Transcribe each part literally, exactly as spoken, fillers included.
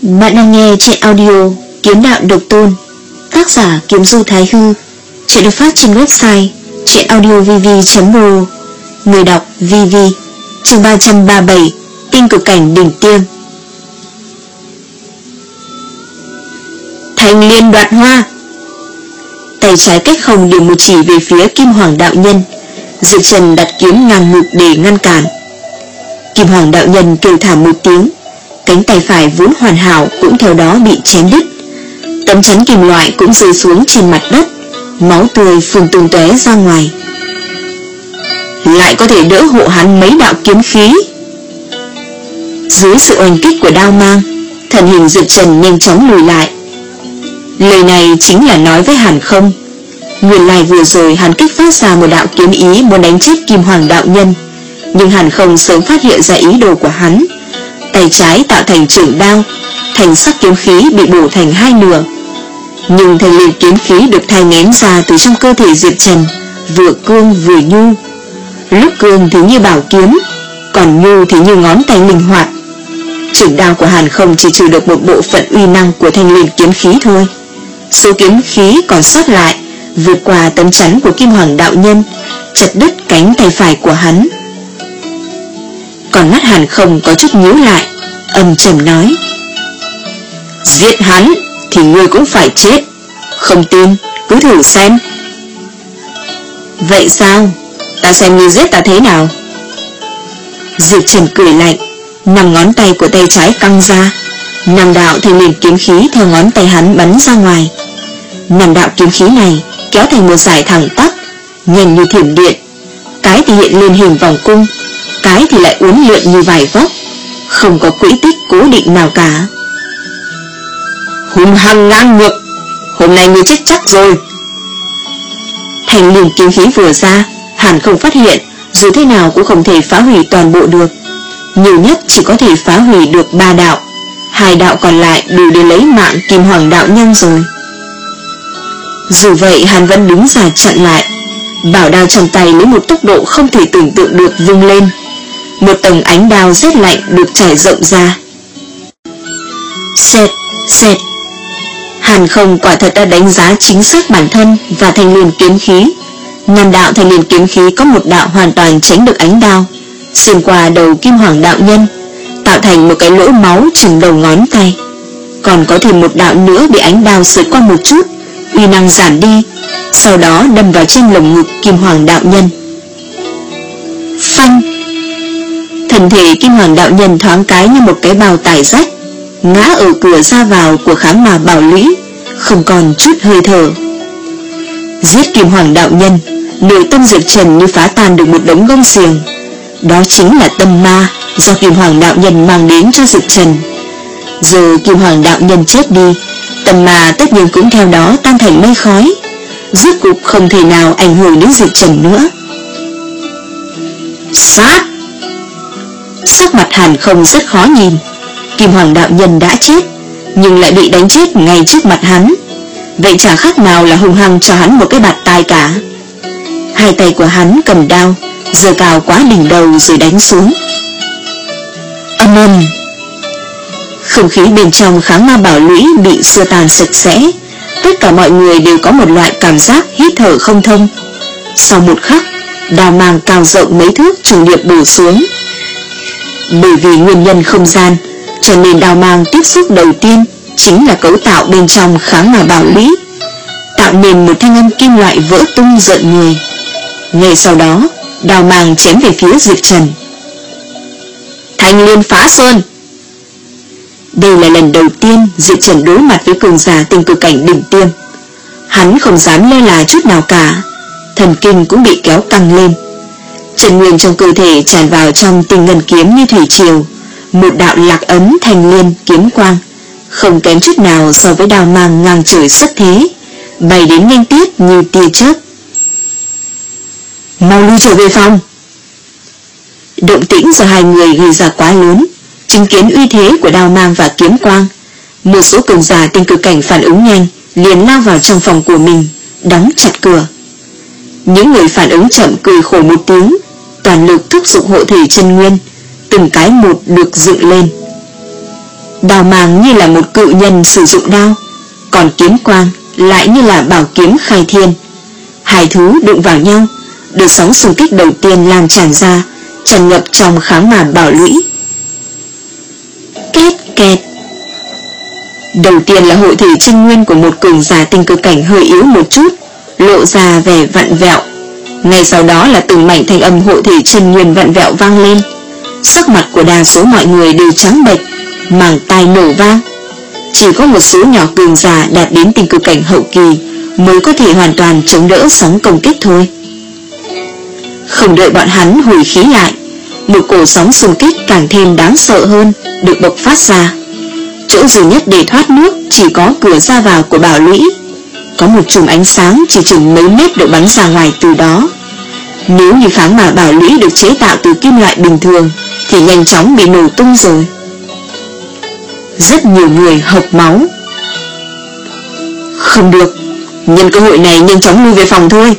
Bạn đang nghe truyện audio Kiếm Đạo Độc Tôn, tác giả Kiếm Du Thái Hư. Truyện được phát trên website truyệnaudiovv chấm ro. Người đọc vê vê. Chương ba trăm ba mươi bảy, Tinh Cực Cảnh Đỉnh Tiêm. Thanh Liên đoạt hoa. Tay trái cách không điểm một chỉ về phía Kim Hoàng đạo nhân. Diệp Trần đặt kiếm ngang ngực để ngăn cản. Kim Hoàng đạo nhân kêu thảm một tiếng, cánh tay phải vốn hoàn hảo cũng theo đó bị chém đứt. Tấm chắn kim loại cũng rơi xuống trên mặt đất, máu tươi phun tung tóe ra ngoài. Lại có thể đỡ hộ hắn mấy đạo kiếm khí. Dưới sự oanh kích của đao mang, thần hình Diệp Trần nhanh chóng lùi lại. Lời này chính là nói với Hàn Không. Nguyên lai vừa rồi hắn kích phát ra một đạo kiếm ý muốn đánh chết Kim Hoàng đạo nhân, nhưng Hàn Không sớm phát hiện ra ý đồ của hắn. Tay trái tạo thành chưởng đao, thành sắc kiếm khí bị bổ thành hai nửa. Nhưng thanh liên kiếm khí được thai nghén ra từ trong cơ thể Diệp Trần, vừa cương vừa nhu. Lúc cương thì như bảo kiếm, còn nhu thì như ngón tay linh hoạt. Chưởng đao của Hàn Không chỉ trừ được một bộ phận uy năng của thanh liên kiếm khí thôi. Số kiếm khí còn sót lại vượt qua tấm chắn của Kim Hoàng đạo nhân, chặt đứt cánh tay phải của hắn. Còn mắt Hàn Không có chút nhíu lại, âm trầm nói: giết hắn thì ngươi cũng phải chết. Không tin cứ thử xem. Vậy sao? Ta xem ngươi giết ta thế nào. Diệp Trần cười lạnh, năm ngón tay của tay trái căng ra, năm đạo thanh liên kiếm khí theo ngón tay hắn bắn ra ngoài. Năm đạo kiếm khí này kéo thành một dải thẳng tắp, nhanh như thiểm điện. Cái thì hiện lên hình vòng cung, cái thì lại uốn lượn như vải vóc, không có quỹ tích cố định nào cả. Hung hăng ngang ngược, hôm nay ngươi chết chắc rồi. Thanh liên kiếm khí vừa ra, Hàn Không phát hiện dù thế nào cũng không thể phá hủy toàn bộ được, nhiều nhất chỉ có thể phá hủy được ba đạo, hai đạo còn lại đủ để lấy mạng Kim Hoàng đạo nhân rồi. Dù vậy Hàn vẫn đứng ra chặn lại, bảo đao trong tay lấy một tốc độ không thể tưởng tượng được vung lên. Một tầng ánh đao rét lạnh được trải rộng ra. Xẹt, xẹt. Hàn Không quả thật đã đánh giá chính xác bản thân và thanh liên kiếm khí. Năm đạo thanh liên kiếm khí có một đạo hoàn toàn tránh được ánh đao, xuyên qua đầu Kim Hoàng đạo nhân, tạo thành một cái lỗ máu chừng đầu ngón tay. Còn có thêm một đạo nữa bị ánh đao sượt qua một chút, uy năng giảm đi, sau đó đâm vào trên lồng ngực Kim Hoàng đạo nhân. Phanh! Thân thể Kim Hoàng đạo nhân thoáng cái như một cái bao tải rách, ngã ở cửa ra vào của Kháng Ma Bảo Lũy, không còn chút hơi thở. Giết Kim Hoàng đạo nhân, nội tâm Diệp Trần như phá tan được một đống gông xiềng. Đó chính là tâm ma do Kim Hoàng đạo nhân mang đến cho Diệp Trần. Giờ Kim Hoàng đạo nhân chết đi, tâm ma tất nhiên cũng theo đó tan thành mây khói, rốt cục không thể nào ảnh hưởng đến Diệp Trần nữa. Sát! Sắc mặt Hàn Không rất khó nhìn. Kim Hoàng đạo nhân đã chết, nhưng lại bị đánh chết ngay trước mặt hắn. Vậy chả khác nào là hung hăng cho hắn một cái bạt tai cả. Hai tay của hắn cầm đao, giơ cao quá đỉnh đầu rồi đánh xuống. Âm ầm! Không khí bên trong Kháng Ma Bảo Lũy bị xua tan sạch sẽ. Tất cả mọi người đều có một loại cảm giác hít thở không thông. Sau một khắc, đao mang cao rộng mấy thước trùng điệp bổ xuống. Bởi vì nguyên nhân không gian, cho nên đao mang tiếp xúc đầu tiên chính là cấu tạo bên trong Kháng Ma Bảo Lũy, tạo nên một thanh âm kim loại vỡ tung rợn người. Ngay sau đó, đao mang chém về phía Diệp Trần. Thanh liên phá sơn! Đây là lần đầu tiên Diệp Trần đối mặt với cường giả tinh cực cảnh đỉnh tiêm. Hắn không dám lơ là chút nào cả, thần kinh cũng bị kéo căng lên. Chân nguyên trong cơ thể tràn vào trong tinh ngân kiếm như thủy triều, một đạo lạc ấn thanh liên kiếm quang, không kém chút nào so với đao mang ngang trời xuất thế, bay đến nhanh tiếp như tia chớp. Mau lui trở về phòng! Động tĩnh do hai người gây ra quá lớn, chứng kiến uy thế của đao mang và kiếm quang, một số cường giả tinh cực cảnh phản ứng nhanh, liền lao vào trong phòng của mình, đóng chặt cửa. Những người phản ứng chậm cười khổ một tiếng, toàn lực thúc giục hộ thể chân nguyên, từng cái một được dựng lên. Đao mang như là một cự nhân sử dụng đao, còn kiếm quang lại như là bảo kiếm khai thiên. Hai thứ đụng vào nhau, đợt sóng xung kích đầu tiên lan tràn ra, tràn ngập trong kháng mà bảo lũy. Két kẹt. Đầu tiên là hội thể chân nguyên của một cường giả tinh cực cảnh hơi yếu một chút, lộ ra vẻ vặn vẹo. Ngay sau đó là từng mảnh thanh âm hội thể chân nguyên vặn vẹo vang lên. Sắc mặt của đa số mọi người đều trắng bệch, màng tai nổ vang. Chỉ có một số nhỏ cường giả đạt đến tinh cực cảnh hậu kỳ mới có thể hoàn toàn chống đỡ sóng công kích thôi. Không đợi bọn hắn hồi khí lại, một cổ sóng xung kích càng thêm đáng sợ hơn được bộc phát ra. Chỗ duy nhất để thoát nước chỉ có cửa ra vào của bảo lũy. Có một chùm ánh sáng chỉ chừng mấy mét được bắn ra ngoài từ đó. Nếu như kháng mà bảo lũy được chế tạo từ kim loại bình thường thì nhanh chóng bị nổ tung rồi. Rất nhiều người hộc máu. Không được, nhân cơ hội này nhanh chóng lui về phòng thôi.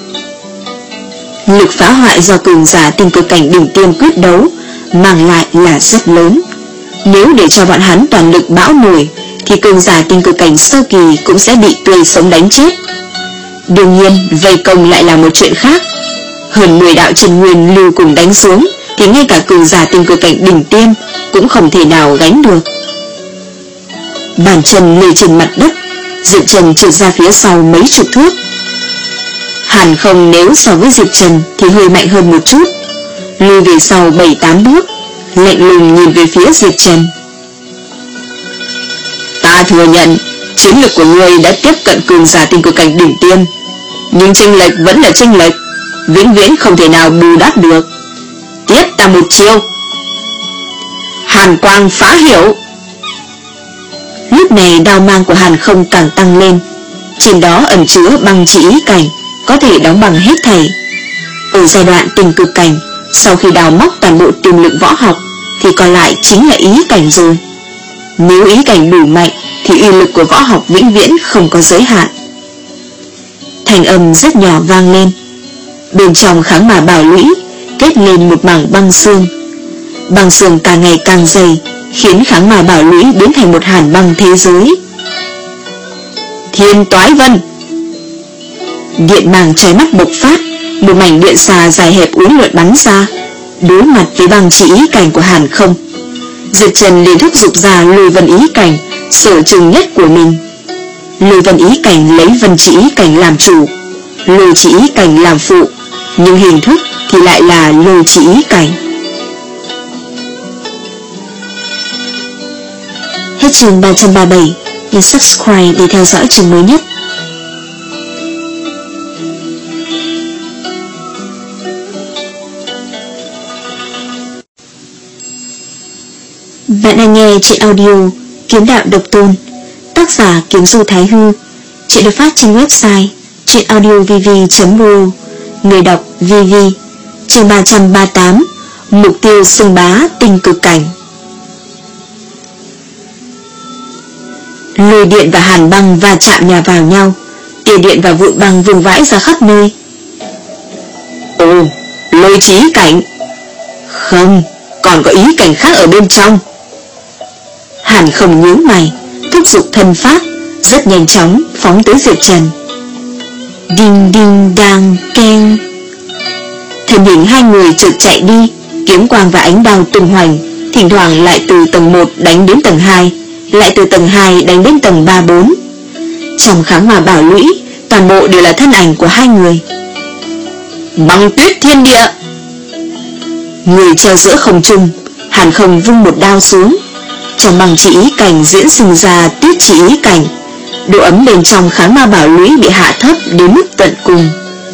Lực phá hoại do cường giả tinh cực cảnh đỉnh tiêm quyết đấu mang lại là rất lớn. Nếu để cho bọn hắn toàn lực bão nổi thì cường giả tinh cực cảnh sơ kỳ cũng sẽ bị tươi sống đánh chết. Đương nhiên vây công lại là một chuyện khác. Hơn mười đạo chân nguyên lưu cùng đánh xuống thì ngay cả cường giả tinh cực cảnh đỉnh tiêm cũng không thể nào gánh được. Bàn chân lê trên mặt đất, Diệp Trần trượt ra phía sau mấy chục thước. Hàn Không nếu so với Diệp Trần thì hơi mạnh hơn một chút, lùi về sau bảy tám bước, lạnh lùng nhìn về phía Diệp Trần. Ta thừa nhận chiến lực của ngươi đã tiếp cận cường giả tinh cực cảnh đỉnh tiêm, nhưng chênh lệch vẫn là chênh lệch, vĩnh viễn không thể nào bù đắp được. Tiếp ta một chiêu. Hàn quang phá hiểu. Lúc này đao mang của Hàn Không càng tăng lên, trên đó ẩn chứa băng chỉ ý cảnh, có thể đóng bằng hết thảy. Ở giai đoạn tinh cực cảnh, sau khi đào móc toàn bộ tiềm lực võ học thì còn lại chính là ý cảnh rồi. Nếu ý cảnh đủ mạnh thì uy lực của võ học vĩnh viễn không có giới hạn. Thanh âm rất nhỏ vang lên. Bên trong kháng mà bảo lũy kết lên một mảng băng xương. Băng xương càng ngày càng dày, khiến kháng mà bảo lũy biến thành một hàn băng thế giới. Thiên Toái Vân. Điện màng chói mắt bộc phát, một mảnh điện xà dài hẹp uốn lượn bắn ra, đối mặt với băng chỉ ý cảnh của Hàn Không. Diệp Trần liền thúc giục ra lôi vân ý cảnh, sở trường nhất của mình. Lôi vân ý cảnh lấy vân chỉ ý cảnh làm chủ, lôi chỉ ý cảnh làm phụ, nhưng hình thức thì lại là lôi chỉ ý cảnh. Hết chương ba trăm ba mươi bảy, nhấn subscribe để theo dõi chương mới nhất. Bạn đang nghe truyện audio Kiếm Đạo Độc Tôn, tác giả Kiếm Du Thái Hư. Truyện được phát trên website truyệnaudiovv chấm ro. Người đọc vê vê. Chương ba trăm ba mươi tám, mục tiêu xưng bá tinh cực cảnh. Lôi điện và hàn băng va chạm nhà vào nhau, tia điện và vụn băng vương vãi ra khắp nơi. Ồ, lôi chỉ ý cảnh. Không, còn có ý cảnh khác ở bên trong. Hàn Không nhíu mày, thúc giục thân pháp, rất nhanh chóng phóng tới Diệp Trần. Đinh đinh đang keng. Thân hình hai người chợt chạy đi, kiếm quang và ánh đao tung hoành, thỉnh thoảng lại từ tầng một đánh đến tầng hai, lại từ tầng hai đánh đến tầng ba bốn. Trong kháng mà bảo lũy, toàn bộ đều là thân ảnh của hai người. Băng tuyết thiên địa. Người treo giữa không trung, Hàn Không vung một đao xuống. Trong băng chỉ ý cảnh diễn sinh ra tuyết chỉ ý cảnh, độ ấm bên trong kháng ma bảo lũy bị hạ thấp đến mức tận cùng.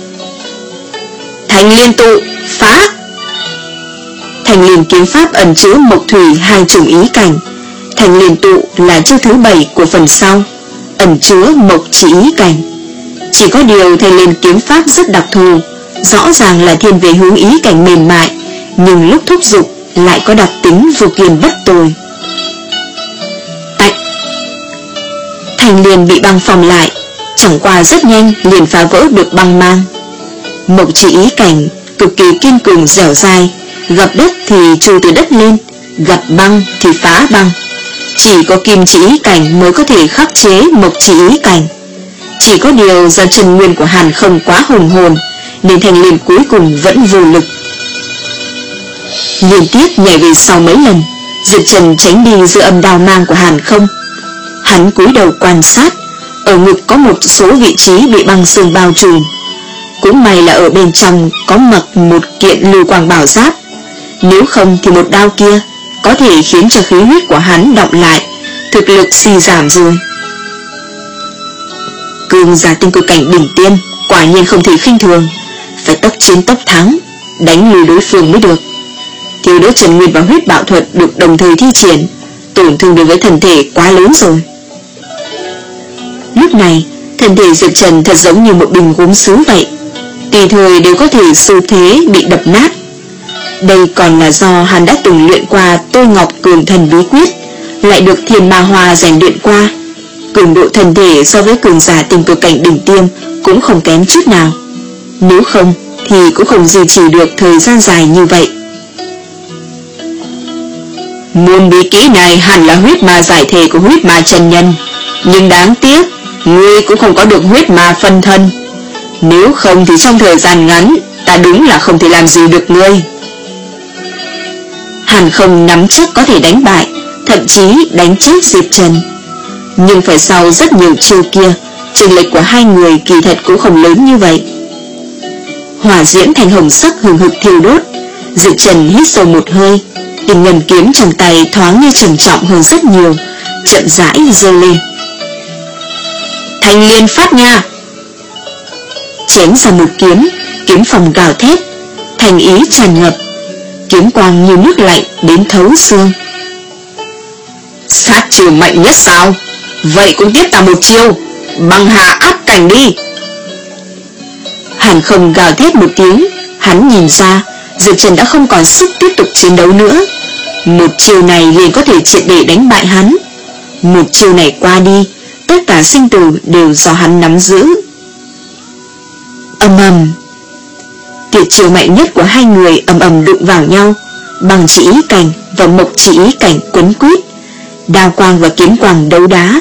Thành liên tụ, phá. Thành liên kiếm pháp ẩn chứa mộc thủy hai chủng ý cảnh. Thành liên tụ là chiêu thứ bảy của phần sau, ẩn chứa mộc chỉ ý cảnh. Chỉ có điều thành liên kiếm pháp rất đặc thù, rõ ràng là thiên về hướng ý cảnh mềm mại, nhưng lúc thúc giục lại có đặc tính vô kiên bất tồi. Tạch. Thành liên bị băng phòng lại, chẳng qua rất nhanh liền phá vỡ được băng mang. Mộc chỉ ý cảnh cực kỳ kiên cường dẻo dai, gặp đất thì trôi từ đất lên, gặp băng thì phá băng. Chỉ có kim chỉ ý cảnh mới có thể khắc chế mộc chỉ ý cảnh. Chỉ có điều do chân nguyên của Hàn Không quá hùng hồn, nên thanh liên cuối cùng vẫn vô lực. Liên tiếp nhảy về sau mấy lần, Diệp Trần tránh đi giữa âm đao mang của Hàn Không. Hắn cúi đầu quan sát, ở ngực có một số vị trí bị băng xương bao trùm. Cũng may là ở bên trong có mặc một kiện lưu quang bảo giáp, nếu không thì một đao kia có thể khiến cho khí huyết của hắn đọng lại, thực lực suy giảm rồi. Cường giả tinh cực cảnh đỉnh tiêm quả nhiên không thể khinh thường, phải tốc chiến tốc thắng, đánh lùi đối phương mới được. Thiếu đốt Trần Nguyên và huyết bạo thuật được đồng thời thi triển, tổn thương đối với thân thể quá lớn rồi. Lúc này thân thể Diệp Trần thật giống như một bình gốm sứ vậy, tùy thời đều có thể xu thế bị đập nát. Đây còn là do hắn đã từng luyện qua Tôi Ngọc Cường Thần bí quyết, lại được Thiên Ma Hoa rèn luyện qua. Cường độ thân thể so với cường giả tinh cực cảnh đỉnh tiêm cũng không kém chút nào, nếu không thì cũng không duy trì được thời gian dài như vậy. Môn bí kỹ này hẳn là huyết ma giải thể của huyết ma chân nhân, nhưng đáng tiếc ngươi cũng không có được huyết ma phân thân. Nếu không thì trong thời gian ngắn ta đúng là không thể làm gì được ngươi. Hàn Không nắm chắc có thể đánh bại, thậm chí đánh chết Diệp Trần, nhưng phải sau rất nhiều chiêu kia, chênh lệch của hai người kỳ thật cũng không lớn như vậy. Hỏa diễm thành hồng sắc hừng hực thiêu đốt. Diệp Trần hít sâu một hơi, tình ngân kiếm trong tay thoáng như trầm trọng hơn rất nhiều, chậm rãi giơ lên. Thanh liên phát nha! Chém ra một kiếm, kiếm phòng gào thét, thành ý tràn ngập, kiếm quang như nước lạnh đến thấu xương. Sát chiêu mạnh nhất sao? Vậy cũng tiếp ta một chiêu, băng hà áp cảnh đi! Hàn Không gào thét một tiếng, hắn nhìn ra Diệp Trần đã không còn sức tiếp tục chiến đấu nữa. Một chiêu này liền có thể triệt để đánh bại hắn. Một chiêu này qua đi, tất cả sinh tử đều do hắn nắm giữ. Ầm ầm, tuyệt chiêu mạnh nhất của hai người ầm ầm đụng vào nhau, bằng chỉ ý cảnh và mộc chỉ ý cảnh quấn quýt, đao quang và kiếm quang đấu đá.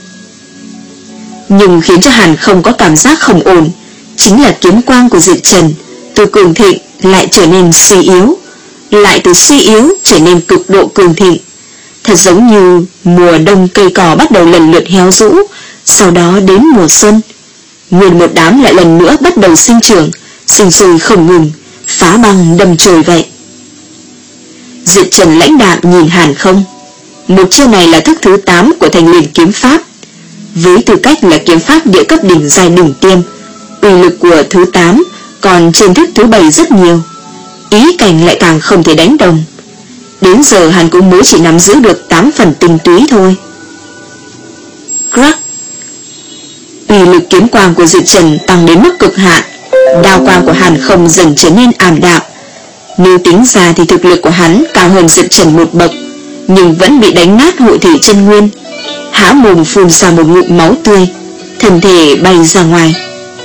Nhưng khiến cho Hàn Không có cảm giác không ổn chính là kiếm quang của Diệp Trần từ cường thịnh lại trở nên suy yếu, lại từ suy yếu trở nên cực độ cường thịnh, thật giống như mùa đông cây cỏ bắt đầu lần lượt héo rũ, sau đó đến mùa xuân, nguyên một đám lại lần nữa bắt đầu sinh trưởng, sinh sôi không ngừng, phá băng đâm chồi vậy. Diệp Trần lãnh đạm nhìn Hàn Không. Một chiêu này là thức thứ tám của Thanh Liên kiếm pháp, với tư cách là kiếm pháp địa cấp đỉnh giai đỉnh tiêm, uy lực của thứ tám còn trên thức thứ bảy rất nhiều, ý cảnh lại càng không thể đánh đồng. Đến giờ hắn cũng mới chỉ nắm giữ được tám phần tinh túy thôi. Crack! Uy lực kiếm quang của Diệp Trần tăng đến mức cực hạn, đao quang của Hàn Không dần trở nên ảm đạm. Nếu tính ra thì thực lực của hắn cao hơn Diệp Trần một bậc, nhưng vẫn bị đánh nát hội thủy chân nguyên, há mồm phun ra một ngụm máu tươi, thân thể bay ra ngoài.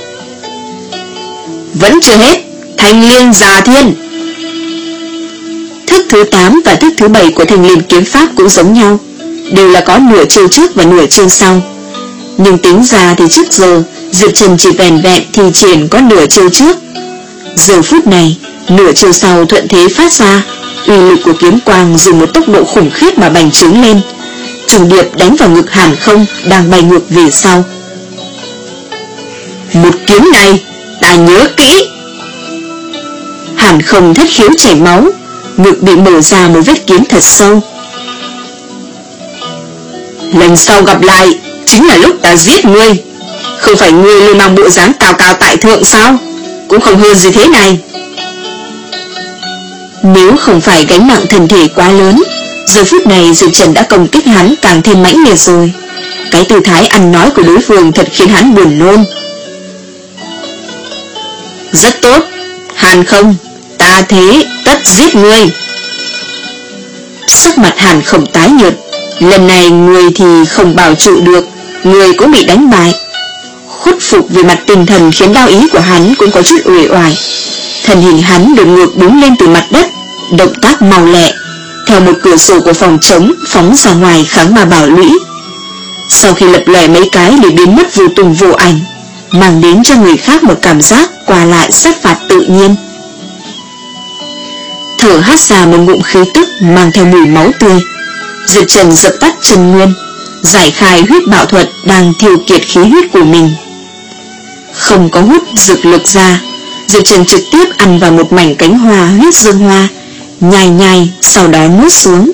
Vẫn chưa hết, Thanh Liên Già Thiên! Thức thứ tám và thức thứ bảy của Thanh Liên kiếm pháp cũng giống nhau, đều là có nửa chiêu trước và nửa chiêu sau. Nhưng tính ra thì trước giờ Diệp Trần chỉ vẻn vẹn thì triển có nửa chiêu trước. Giờ phút này, nửa chiêu sau thuận thế phát ra, uy lực của kiếm quang dùng một tốc độ khủng khiếp mà bành trướng lên, trùng điệp đánh vào ngực Hàn Không đang bay ngược về sau. Một kiếm này ta nhớ kỹ! Hàn Không thất khiếu chảy máu, ngực bị mở ra một vết kiếm thật sâu. Lần sau gặp lại chính là lúc ta giết ngươi. Không phải ngươi luôn mang bộ dáng cao cao tại thượng sao? Cũng không hơn gì thế này. Nếu không phải gánh nặng thân thể quá lớn, giờ phút này Diệp Trần đã công kích hắn càng thêm mãnh liệt rồi. Cái tư thái ăn nói của đối phương thật khiến hắn buồn nôn. Rất tốt, Hàn Không, ta thế tất giết ngươi. Sắc mặt Hàn Không tái nhợt, lần này người thì không bảo trụ được, người cũng bị đánh bại. Khuất phục về mặt tinh thần khiến đao ý của hắn cũng có chút uể oải. Thân hình hắn đột ngột đứng lên từ mặt đất, động tác mau lẹ, theo một cửa sổ của phòng trống phóng ra ngoài kháng ma bảo lũy. Sau khi lập lòe mấy cái để biến mất vô tung vô ảnh, mang đến cho người khác một cảm giác qua lại sát phạt tự nhiên. Thở hắt ra một ngụm khí tức mang theo mùi máu tươi, Diệp Trần dập tắt chân nguyên, giải khai huyết bạo thuật đang thiêu kiệt khí huyết của mình. Không có hút dược lực ra, Diệp Trần trực tiếp ăn vào một mảnh cánh hoa huyết dương hoa, nhai nhai sau đó nuốt xuống.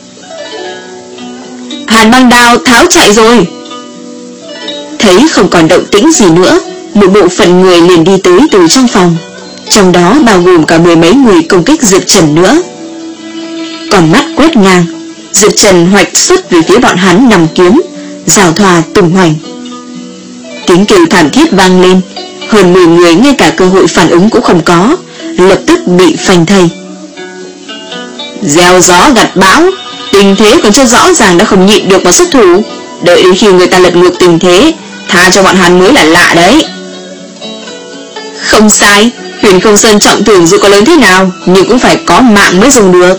Hàn băng đao tháo chạy rồi. Thấy không còn động tĩnh gì nữa, một bộ phận người liền đi tới từ trong phòng, trong đó bao gồm cả mười mấy người công kích Diệp Trần nữa. Còn mắt quét ngang, Diệp Trần hoạch xuất về phía bọn hắn nằm kiếm, giảo thoa tung hoành. Tiếng kêu thảm thiết vang lên, hơn mười người ngay cả cơ hội phản ứng cũng không có, lập tức bị phanh thây. Gieo gió gặt bão, tình thế còn chưa rõ ràng đã không nhịn được mà xuất thủ. Đợi đến khi người ta lật ngược tình thế, tha cho bọn hắn mới là lạ đấy. Không sai, Huyền Không Sơn trọng thưởng dù có lớn thế nào nhưng cũng phải có mạng mới dùng được.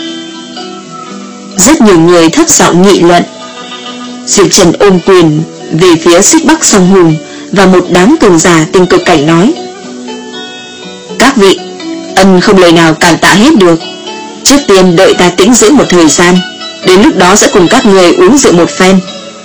Rất nhiều người thấp giọng nghị luận. Diệp Trần ôm quyền về phía Xích Bắc Song Hùng và một đám cường giả tinh cực cảnh nói: Các vị, ân không lời nào cảm tạ hết được. Trước tiên đợi ta tĩnh dưỡng một thời gian, đến lúc đó sẽ cùng các người uống rượu một phen.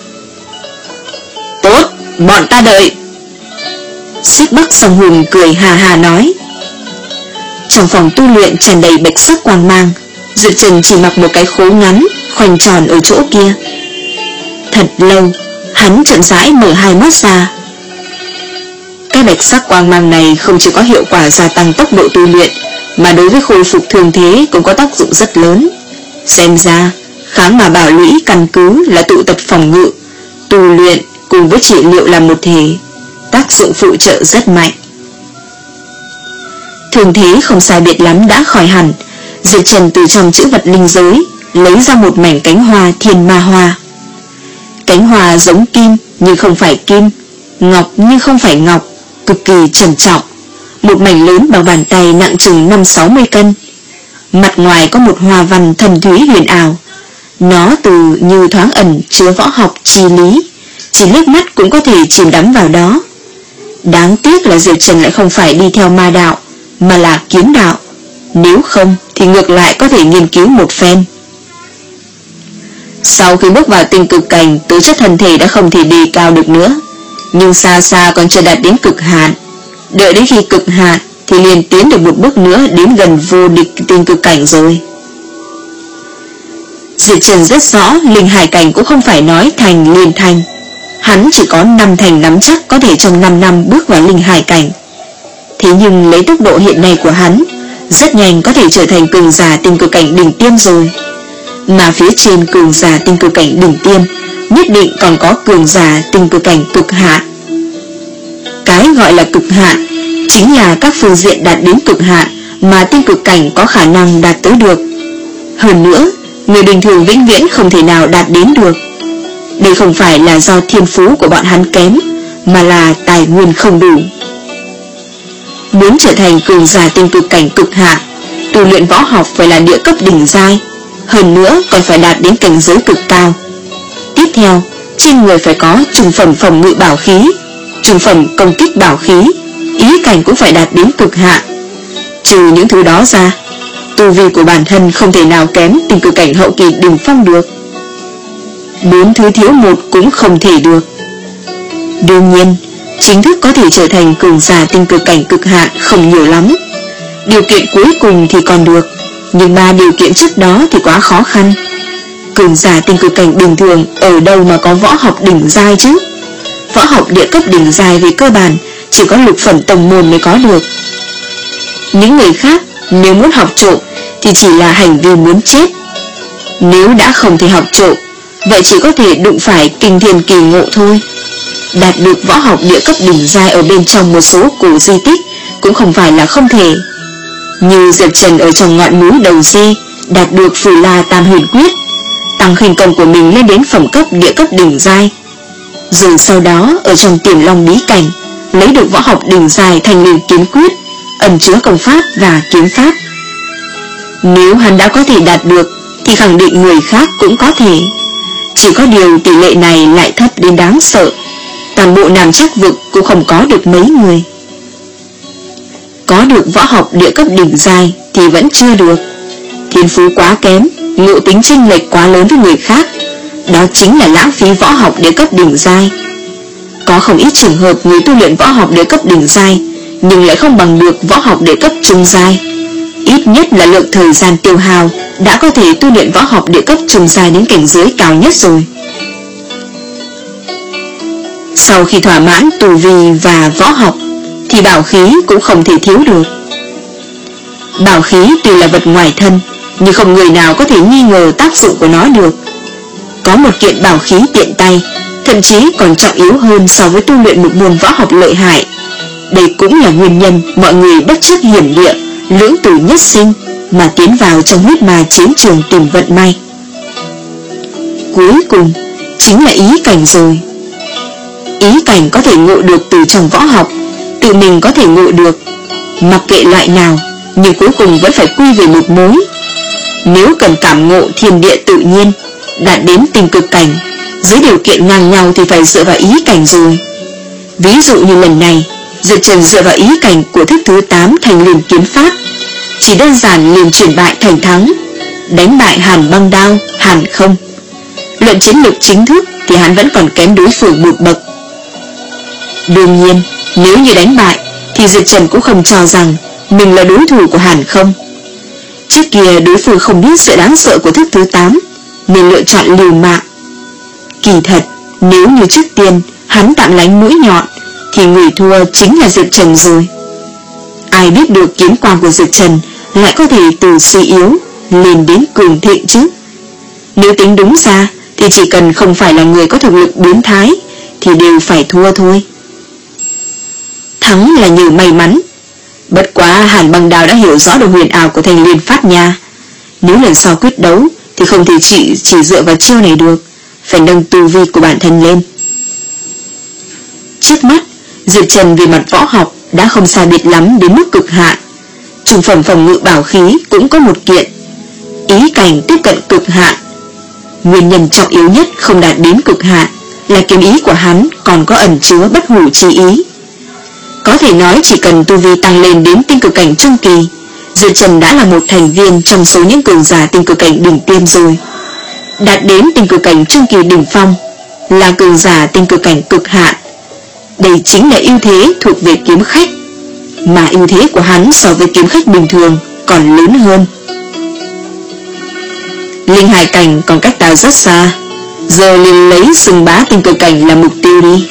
Tốt, bọn ta đợi. Xích Bắc Song Hùng cười hà hà nói. Trong phòng tu luyện tràn đầy bạch sắc quang mang, Diệp Trần chỉ mặc một cái khố ngắn khoanh tròn ở chỗ kia. Thật lâu, hắn chậm rãi mở hai mắt ra. Cái bạch sắc quang mang này không chỉ có hiệu quả gia tăng tốc độ tu luyện, mà đối với khôi phục thương thế cũng có tác dụng rất lớn. Xem ra, kháng mà bảo lũy căn cứ là tụ tập phòng ngự, tu luyện cùng với trị liệu là một thể, tác dụng phụ trợ rất mạnh. Thương thế không sai biệt lắm đã khỏi hẳn, Diệp Trần từ trong chữ vật linh giới lấy ra một mảnh cánh hoa thiên ma hoa. Cánh hoa giống kim nhưng không phải kim, ngọc nhưng không phải ngọc, cực kỳ trầm trọng. Một mảnh lớn bằng bàn tay nặng chừng năm sáu mươi cân. Mặt ngoài có một hoa văn thần thúy huyền ảo. Nó từ như thoáng ẩn chứa võ học chi lý, chỉ liếc mắt cũng có thể chìm đắm vào đó. Đáng tiếc là Diệp Trần lại không phải đi theo ma đạo, mà là kiếm đạo. Nếu không thì ngược lại có thể nghiên cứu một phen. Sau khi bước vào tinh cực cảnh, tố chất thân thể đã không thể đề cao được nữa, nhưng xa xa còn chưa đạt đến cực hạn. Đợi đến khi cực hạn thì liền tiến được một bước nữa đến gần vô địch tinh cực cảnh rồi. Diệp Trần rất rõ linh hải cảnh cũng không phải nói thành liền thành. Hắn chỉ có năm thành nắm chắc có thể trong năm năm bước vào linh hải cảnh. Thế nhưng lấy tốc độ hiện nay của hắn, rất nhanh có thể trở thành cường giả tinh cực cảnh đỉnh tiêm rồi. Mà phía trên cường giả tinh cực cảnh đỉnh tiêm nhất định còn có cường giả tinh cực cảnh cực hạn. Cái gọi là cực hạn chính là các phương diện đạt đến cực hạn mà tinh cực cảnh có khả năng đạt tới được. Hơn nữa, người bình thường vĩnh viễn không thể nào đạt đến được. Đây không phải là do thiên phú của bọn hắn kém, mà là tài nguyên không đủ. Muốn trở thành cường giả tinh cực cảnh cực hạn, tu luyện võ học phải là địa cấp đỉnh giai, hơn nữa còn phải đạt đến cảnh giới cực cao. Tiếp theo, trên người phải có trung phẩm phòng ngự bảo khí, trung phẩm công kích bảo khí, ý cảnh cũng phải đạt đến cực hạn. Trừ những thứ đó ra, tu vi của bản thân không thể nào kém tinh cực cảnh hậu kỳ đỉnh phong được. Bốn thứ thiếu một cũng không thể được. Đương nhiên, chính thức có thể trở thành cường giả tinh cực cảnh cực hạn không nhiều lắm. Điều kiện cuối cùng thì còn được, nhưng ba điều kiện trước đó thì quá khó khăn. Cường giả tinh cực cảnh bình thường ở đâu mà có võ học đỉnh giai chứ? Võ học địa cấp đỉnh giai về cơ bản chỉ có lục phẩm tông môn mới có được. Những người khác nếu muốn học trộm thì chỉ là hành vi muốn chết. Nếu đã không thể học trộm, vậy chỉ có thể đụng phải kinh thiên kỳ ngộ thôi. Đạt được võ học địa cấp đỉnh giai ở bên trong một số cổ di tích cũng không phải là không thể. Như Diệp Trần ở trong ngọn núi Đầu Di đạt được Phù La Tam Huyền Quyết, tăng khinh công của mình lên đến phẩm cấp địa cấp đỉnh giai. Rồi sau đó ở trong Tiềm Long bí cảnh lấy được võ học đỉnh giai Thanh Liên Kiếm Quyết, ẩn chứa công pháp và kiếm pháp. Nếu hắn đã có thể đạt được thì khẳng định người khác cũng có thể. Chỉ có điều tỷ lệ này lại thấp đến đáng sợ. Toàn bộ Nam Trác vực cũng không có được mấy người. Có được võ học địa cấp đỉnh giai thì vẫn chưa được. Thiên phú quá kém, ngộ tính chênh lệch quá lớn với người khác, đó chính là lãng phí võ học địa cấp đỉnh giai. Có không ít trường hợp người tu luyện võ học địa cấp đỉnh giai nhưng lại không bằng được võ học địa cấp trung giai. Ít nhất là lượng thời gian tiêu hao đã có thể tu luyện võ học địa cấp trung giai đến cảnh giới cao nhất rồi. Sau khi thỏa mãn tu vi và võ học thì bảo khí cũng không thể thiếu được. Bảo khí tuy là vật ngoài thân, nhưng không người nào có thể nghi ngờ tác dụng của nó được. Có một kiện bảo khí tiện tay, thậm chí còn trọng yếu hơn so với tu luyện một môn võ học lợi hại. Đây cũng là nguyên nhân mọi người bất chấp hiểm địa, lưỡng tử nhất sinh mà tiến vào trong huyết ma chiến trường tìm vận may. Cuối cùng chính là ý cảnh rồi. Ý cảnh có thể ngộ được từ trong võ học, tự mình có thể ngộ được. Mặc kệ loại nào, nhưng cuối cùng vẫn phải quy về một mối. Nếu cần cảm ngộ thiên địa tự nhiên, đạt đến tình cực cảnh, dưới điều kiện ngang nhau thì phải dựa vào ý cảnh rồi. Ví dụ như lần này, Diệp Trần dựa vào ý cảnh của thức thứ tám thành liền kiếm pháp, chỉ đơn giản liền chuyển bại thành thắng, đánh bại Hàn Băng Đao, Hàn Không. Luận chiến lược chính thức thì hắn vẫn còn kém đối phương một bậc. Đương nhiên, nếu như đánh bại thì Diệp Trần cũng không cho rằng mình là đối thủ của Hàn Không. Trước kia đối phương không biết sự đáng sợ của thức thứ tám nên lựa chọn liều mạng. Kỳ thật, nếu như trước tiên hắn tạm lánh mũi nhọn thì người thua chính là Diệp Trần rồi. Ai biết được kiếm quang của Diệp Trần lại có thể từ suy yếu lên đến cường thịnh chứ. Nếu tính đúng ra thì chỉ cần không phải là người có thực lực biến thái thì đều phải thua thôi. Thắng là nhờ may mắn. Bất quá Hàn Băng Đao đã hiểu rõ được huyền ảo của Thành Liên Phát Nha. Nếu lần sau quyết đấu thì không thể chỉ, chỉ dựa vào chiêu này được, phải nâng tu vi của bản thân lên. Trước mắt Diệp Trần về mặt võ học đã không sai biệt lắm đến mức cực hạn. Trung phẩm phòng ngự bảo khí cũng có một kiện, ý cảnh tiếp cận cực hạn. Nguyên nhân trọng yếu nhất không đạt đến cực hạn là kiếm ý của hắn còn có ẩn chứa bất hủ chi ý. Có thể nói chỉ cần tu vi tăng lên đến tinh cực cảnh trung kỳ, Diệp Trần đã là một thành viên trong số những cường giả tinh cực cảnh đỉnh tiêm rồi. Đạt đến tinh cực cảnh trung kỳ đỉnh phong là cường giả tinh cực cảnh cực hạn. Đây chính là ưu thế thuộc về kiếm khách, mà ưu thế của hắn so với kiếm khách bình thường còn lớn hơn. Linh hải cảnh còn cách ta rất xa, giờ liền lấy xưng bá tinh cực cảnh là mục tiêu đi.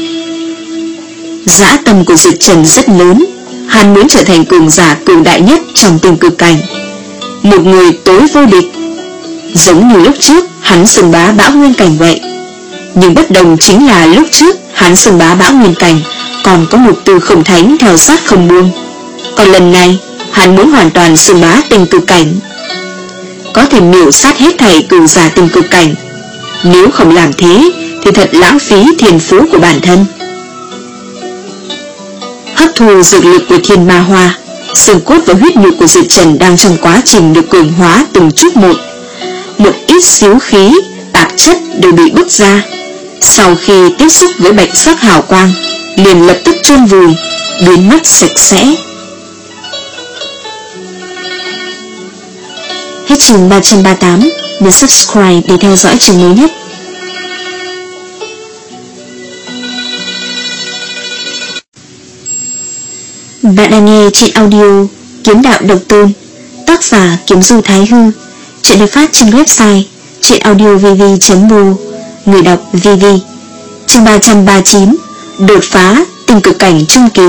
Dã tâm của Diệp Trần rất lớn, hắn muốn trở thành cường giả cường đại nhất trong tinh cực cảnh, một người tối vô địch, giống như lúc trước hắn xưng bá Bão Nguyên cảnh vậy. Nhưng bất đồng chính là lúc trước hắn xưng bá Bão Nguyên cảnh còn có một Tư Không Thánh theo sát không buông, còn lần này hắn muốn hoàn toàn xưng bá tinh cực cảnh, có thể miểu sát hết thảy cường giả tinh cực cảnh. Nếu không làm thế thì thật lãng phí thiên phú của bản thân. Hấp thu dược lực của thiên ma hoa, xương cốt và huyết nhục của Diệp Trần đang trong quá trình được cường hóa từng chút một. Một ít xíu khí, tạp chất đều bị bức ra. Sau khi tiếp xúc với bạch sắc hào quang, liền lập tức chôn vùi, biến mất sạch sẽ. Hết chương ba trăm ba mươi tám, nhấn subscribe để theo dõi chương mới nhất. Bạn đang nghe trên audio Kiếm Đạo Độc Tôn, tác giả Kiếm Du Thái Hư. Chuyện được phát trên website chuyenaudiovv chấm bo, người đọc vê vê. Chương ba trăm ba mươi chín, đột phá tinh cực cảnh trung kỳ.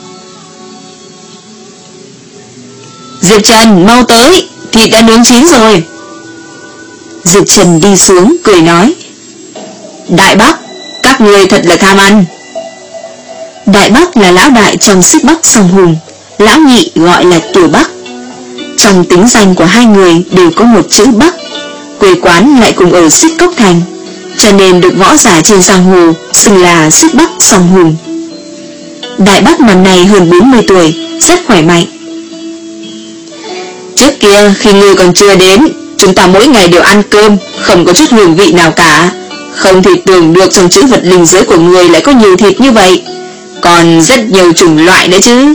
Diệp Trần, mau tới, thịt đã nướng chín rồi. Diệp Trần đi xuống cười nói, Đại Bắc, các người thật là tham ăn. Đại Bắc là lão đại trong Xích Bắc Song Hùng, lão nhị gọi là Tiểu Bắc. Trong tính danh của hai người đều có một chữ Bắc, quê quán lại cùng ở Xích Cốc Thành, cho nên được võ giả trên giang hồ xưng là Xích Bắc Song Hùng. Đại Bắc năm nay hơn bốn mươi tuổi, rất khỏe mạnh. Trước kia khi ngươi còn chưa đến, Chúng ta mỗi ngày đều ăn cơm, không có chút hương vị nào cả. Không thể tưởng được trong chữ vật linh giới của người lại có nhiều thịt như vậy, còn rất nhiều chủng loại nữa chứ.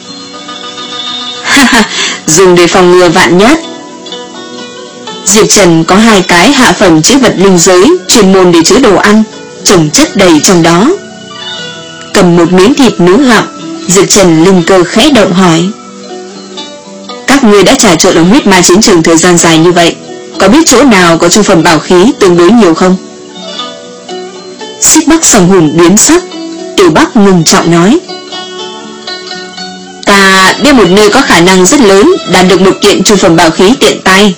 Dùng để phòng ngừa vạn nhất. Diệp Trần có hai cái hạ phẩm chữ vật linh giới chuyên môn để chứa đồ ăn, chồng chất đầy trong đó. Cầm một miếng thịt nướng gặm, Diệp Trần linh cơ khẽ động hỏi: các ngươi đã trà trộn ở huyết ma chiến trường thời gian dài như vậy, có biết chỗ nào có trung phẩm bảo khí tương đối nhiều không? Xích Bắc Sòng Hùng biến sắc. Tiểu Bắc ngừng trọng nói: ta biết một nơi có khả năng rất lớn đạt được một kiện trung phẩm bảo khí tiện tay.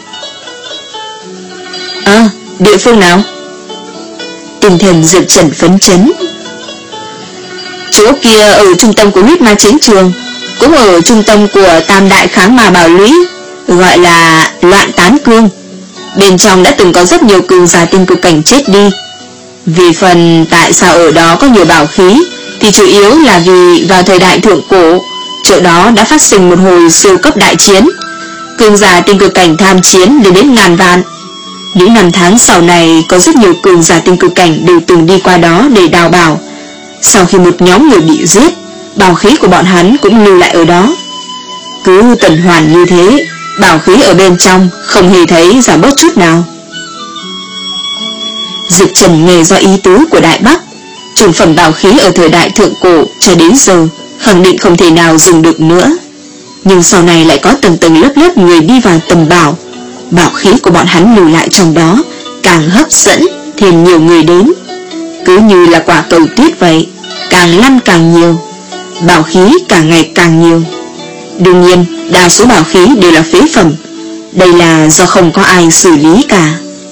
À, địa phương nào? Tinh thần Diệp Trần phấn chấn. Chỗ kia ở trung tâm của huyết ma chiến trường, cũng ở trung tâm của tam đại kháng ma bảo lũy, gọi là Loạn Tán Cương. Bên trong đã từng có rất nhiều cường giả tinh cực cảnh chết đi. Vì phần tại sao ở đó có nhiều bảo khí thì chủ yếu là vì vào thời đại thượng cổ, chỗ đó đã phát sinh một hồi siêu cấp đại chiến, cường giả tinh cực cảnh tham chiến lên đến ngàn vạn. Những năm tháng sau này có rất nhiều cường giả tinh cực cảnh đều từng đi qua đó để đào bảo. Sau khi một nhóm người bị giết, bảo khí của bọn hắn cũng lưu lại ở đó. Cứ tuần hoàn như thế, bảo khí ở bên trong không hề thấy giảm bớt chút nào. Diệp Trần nghe do ý tứ của Đại Bắc, trung phẩm bảo khí ở thời đại thượng cổ cho đến giờ khẳng định không thể nào dùng được nữa. Nhưng sau này lại có tầng tầng lớp lớp người đi vào tầm bảo, bảo khí của bọn hắn lưu lại trong đó càng hấp dẫn thêm nhiều người đến. Cứ như là quả cầu tuyết vậy, càng lăn càng nhiều, bảo khí càng ngày càng nhiều. Đương nhiên đa số bảo khí đều là phế phẩm, đây là do không có ai xử lý cả.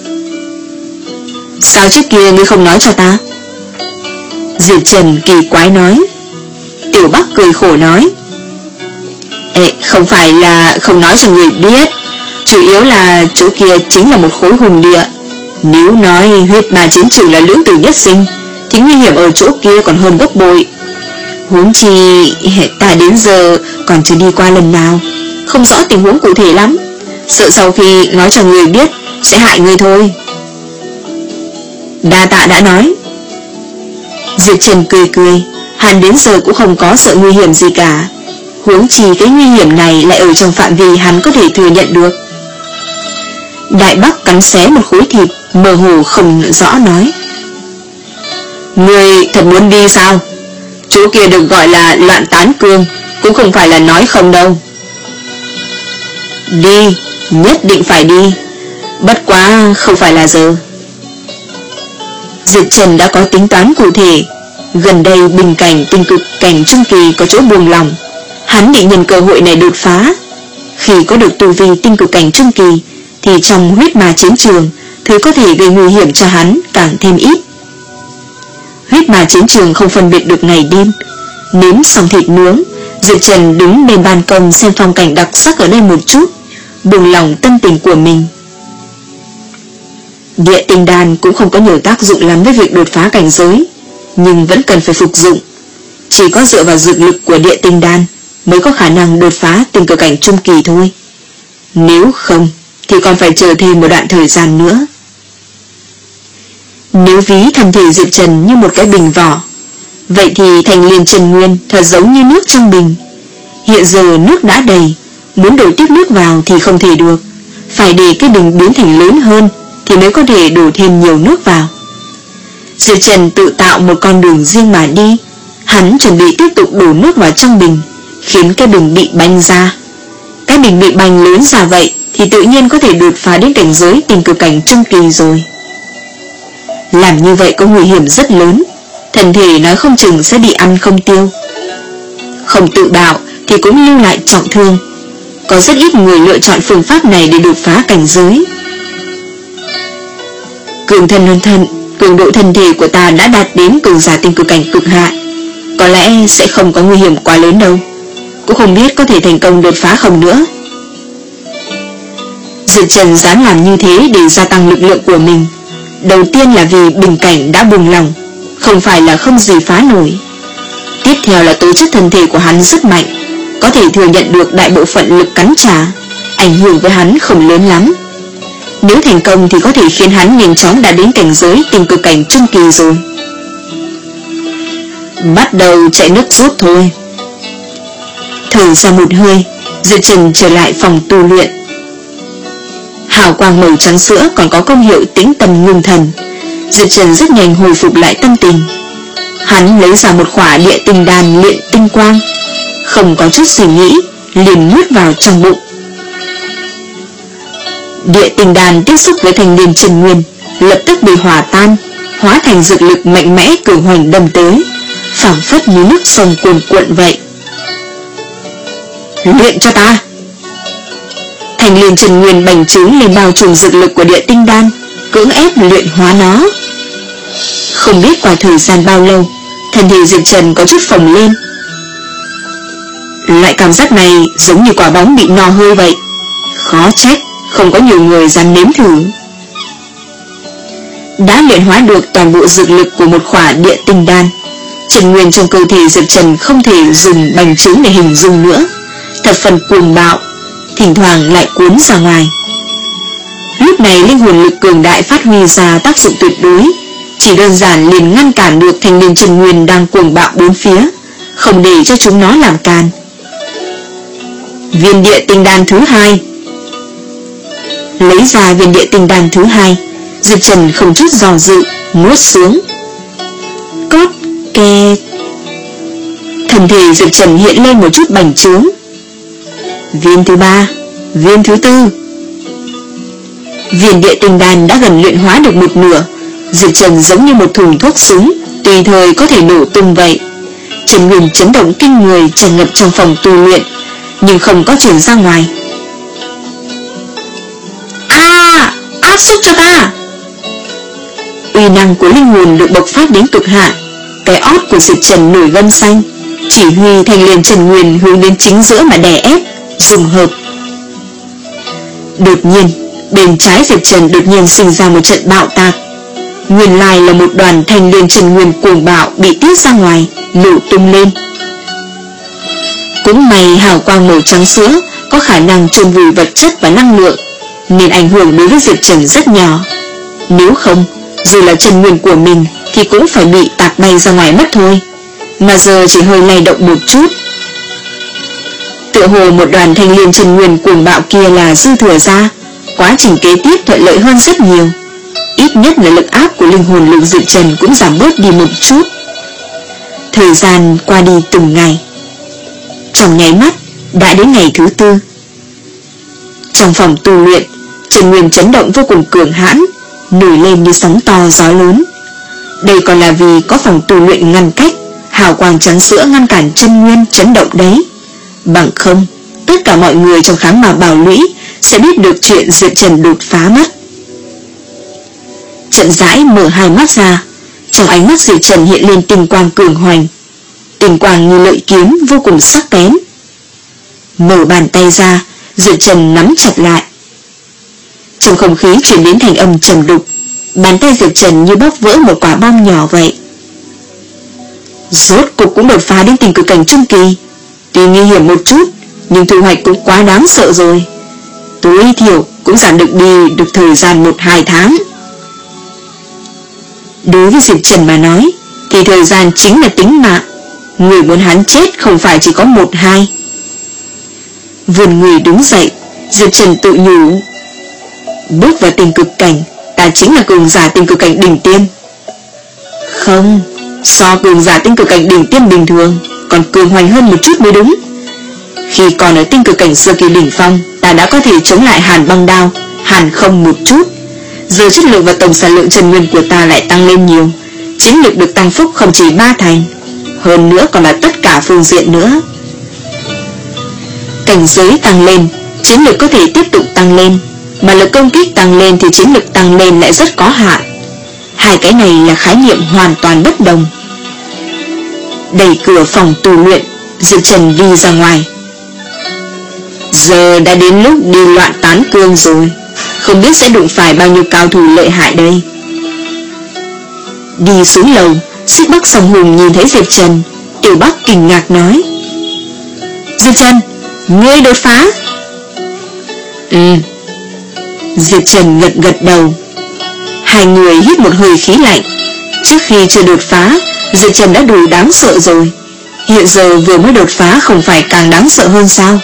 Sao trước kia ngươi không nói cho ta? Diệp Trần kỳ quái nói. Tiểu Bắc cười khổ nói: Ê, không phải là không nói cho người biết, chủ yếu là chỗ kia chính là một khối hùng địa. Nếu nói huyết ma chiến trường là lưỡng tử nhất sinh thì nguy hiểm ở chỗ kia còn hơn gấp bội. Huống chi ta đến giờ còn chưa đi qua lần nào, không rõ tình huống cụ thể lắm, sợ sau khi nói cho người biết sẽ hại người thôi. Đa tạ đã nói. Diệp Trần cười cười, hắn đến giờ cũng không có sợ nguy hiểm gì cả, huống chi cái nguy hiểm này lại ở trong phạm vi hắn có thể thừa nhận được. Đại Bắc cắn xé một khối thịt, mơ hồ không rõ nói: Người thật muốn đi sao? Chỗ kia được gọi là Loạn Tán Cương, cũng không phải là nói không đâu. Đi, nhất định phải đi, bất quá không phải là giờ. Diệp Trần đã có tính toán cụ thể. Gần đây bình cảnh tinh cực cảnh trung kỳ có chỗ buông lòng, hắn định nhân cơ hội này đột phá. Khi có được tu vi tinh cực cảnh trung kỳ thì trong huyết ma chiến trường, thứ có thể gây nguy hiểm cho hắn càng thêm ít. Huyết ma chiến trường không phân biệt được ngày đêm. Nếm xong thịt nướng, Diệp Trần đứng bên ban công xem phong cảnh đặc sắc ở đây một chút, buông lòng tâm tình của mình. Địa tinh đan cũng không có nhiều tác dụng lắm với việc đột phá cảnh giới, nhưng vẫn cần phải phục dụng. Chỉ có dựa vào dược lực của địa tinh đan mới có khả năng đột phá tinh cực cảnh trung kỳ thôi. Nếu không thì còn phải chờ thêm một đoạn thời gian nữa. Nếu ví thân thể Diệp Trần như một cái bình vỏ, vậy thì thành Liên Trần Nguyên thật giống như nước trong bình. Hiện giờ nước đã đầy, muốn đổ tiếp nước vào thì không thể được, phải để cái bình biến thành lớn hơn thì mới có thể đổ thêm nhiều nước vào. Diệp Trần tự tạo một con đường riêng mà đi. Hắn chuẩn bị tiếp tục đổ nước vào trong bình, khiến cái bình bị banh ra. Cái bình bị banh lớn ra vậy thì tự nhiên có thể đột phá đến cảnh giới tinh cực cảnh trung kỳ rồi. Làm như vậy có nguy hiểm rất lớn, thân thể nói không chừng sẽ bị ăn không tiêu. Không tự bạo thì cũng lưu lại trọng thương. Có rất ít người lựa chọn phương pháp này để đột phá cảnh giới. Cường thân hơn thân, cường độ thân thể của ta đã đạt đến cường giả tinh cực cảnh cực hạn, có lẽ sẽ không có nguy hiểm quá lớn đâu. Cũng không biết có thể thành công đột phá không nữa. Diệp Trần dám làm như thế để gia tăng lực lượng của mình. Đầu tiên là vì bình cảnh đã buông lòng, không phải là không gì phá nổi. Tiếp theo là tố chất thân thể của hắn rất mạnh, có thể thừa nhận được đại bộ phận lực cắn trả, ảnh hưởng với hắn không lớn lắm. Nếu thành công thì có thể khiến hắn nhanh chóng đạt đến cảnh giới tinh cực cảnh trung kỳ rồi. Bắt đầu chạy nước rút thôi. Thở ra một hơi, Diệp Trần trở lại phòng tu luyện. Hào quang màu trắng sữa còn có công hiệu tĩnh tâm ngưng thần. Diệp Trần rất nhanh hồi phục lại tâm tình. Hắn lấy ra một khỏa địa tinh đan luyện tinh quang, không có chút suy nghĩ liền nuốt vào trong bụng. Địa tinh đan tiếp xúc với thanh liên chân nguyên, lập tức bị hòa tan, hóa thành dược lực mạnh mẽ cường hoành đâm tới, phảng phất như nước sông cuồn cuộn vậy. Luyện cho ta! Thanh liên chân nguyên bành trướng lên bao trùm dược lực của địa tinh đan, cưỡng ép luyện hóa nó. Không biết qua thời gian bao lâu, thân thể Diệp Trần có chút phồng lên. Loại cảm giác này giống như quả bóng bị no hơi vậy. Khó trách không có nhiều người dám nếm thử. Đã luyện hóa được toàn bộ dược lực của một khỏa địa tinh đan, chân nguyên trong cơ thể Diệp Trần không thể dùng bành trướng để hình dung nữa, thập phần cuồng bạo, thỉnh thoảng lại cuốn ra ngoài. Lúc này linh hồn lực cường đại phát huy ra tác dụng tuyệt đối, chỉ đơn giản liền ngăn cản được thanh liên chân nguyên đang cuồng bạo bốn phía, không để cho chúng nó làm càn. Viên địa tinh đan thứ hai. Lấy ra viên địa tinh đan thứ hai, Diệp Trần không chút do dự nuốt xuống. Cốt kẹt. Thân thể Diệp Trần hiện lên một chút bành trướng. Viên thứ ba, viên thứ tư. Viên địa tinh đan đã gần luyện hóa được một nửa. Diệp Trần giống như một thùng thuốc súng, tùy thời có thể nổ tung vậy. Chân nguyên chấn động kinh người tràn ngập trong phòng tu luyện, nhưng không có truyền ra ngoài. À, áp xúc cho ta! Uy năng của linh hồn được bộc phát đến cực hạn. Cái ót của Diệp Trần nổi gân xanh, chỉ huy thanh liên chân nguyên hướng đến chính giữa mà đè ép, dùng hợp. Đột nhiên, bên trái Diệp Trần đột nhiên sinh ra một trận bạo tạc. Nguyên lai là một đoàn thanh liên chân nguyên cuồng bạo bị tiết ra ngoài, nổ tung lên. Cũng may hào quang màu trắng sữa có khả năng chôn vùi vật chất và năng lượng, nên ảnh hưởng đối với Diệp Trần rất nhỏ. Nếu không, dù là chân nguyên của mình thì cũng phải bị tạc bay ra ngoài mất thôi, mà giờ chỉ hơi lay động một chút. Tựa hồ một đoàn thanh liên chân nguyên cuồng bạo kia là dư thừa ra, quá trình kế tiếp thuận lợi hơn rất nhiều. Ít nhất là lực áp của linh hồn lực Diệp Trần cũng giảm bớt đi một chút. Thời gian qua đi từng ngày. Trong nháy mắt đã đến ngày thứ tư. Trong phòng tu luyện, chân nguyên chấn động vô cùng cường hãn, nổi lên như sóng to gió lớn. Đây còn là vì có phòng tu luyện ngăn cách, hào quang trắng sữa ngăn cản chân nguyên chấn động đấy. Bằng không, tất cả mọi người trong khám mà bảo lũy sẽ biết được chuyện Diệp Trần đột phá mất. Chậm rãi mở hai mắt ra, trong ánh mắt Diệp Trần hiện lên tinh quang cường hoành. Tinh quang như lợi kiếm vô cùng sắc bén. Mở bàn tay ra, Diệp Trần nắm chặt lại. Trong không khí chuyển đến thành âm trầm đục, bàn tay Diệp Trần như bóp vỡ một quả bom nhỏ vậy. Rốt cục cũng đột phá đến tình cực cảnh trung kỳ. Tuy nguy hiểm một chút, nhưng thu hoạch cũng quá đáng sợ rồi. Tối thiểu cũng giảm được đi được thời gian một hai tháng. Đối với Diệp Trần mà nói, thì thời gian chính là tính mạng. Người muốn hắn chết không phải chỉ có một hai. Vươn người đứng dậy, Diệp Trần tự nhủ. Bước vào tình cực cảnh, ta chính là cường giả tình cực cảnh đỉnh tiêm. Không, so cường giả tinh cực cảnh đỉnh tiêm bình thường còn cường hoành hơn một chút mới đúng. Khi còn ở tinh cực cảnh sơ kỳ đỉnh phong, ta đã có thể chống lại Hàn băng đao, Hàn không một chút. Giờ chất lượng và tổng sản lượng chân nguyên của ta lại tăng lên nhiều, chiến lực được tăng phúc không chỉ ba thành, hơn nữa còn là tất cả phương diện nữa. Cảnh giới tăng lên, chiến lực có thể tiếp tục tăng lên, mà lực công kích tăng lên thì chiến lực tăng lên lại rất có hạn. Hai cái này là khái niệm hoàn toàn bất đồng. Đẩy cửa phòng tu luyện, Diệp Trần đi ra ngoài. Giờ đã đến lúc đi loạn tán cương rồi, không biết sẽ đụng phải bao nhiêu cao thủ lợi hại đây. Đi xuống lầu, Xích Bắc Song Hùng nhìn thấy Diệp Trần, Tiểu Bắc kinh ngạc nói: Diệp Trần, ngươi đột phá? Ừ. Diệp Trần gật gật đầu. Hai người hít một hơi khí lạnh. Trước khi chưa đột phá, Diệp Trần đã đủ đáng sợ rồi. Hiện giờ vừa mới đột phá không phải càng đáng sợ hơn sao?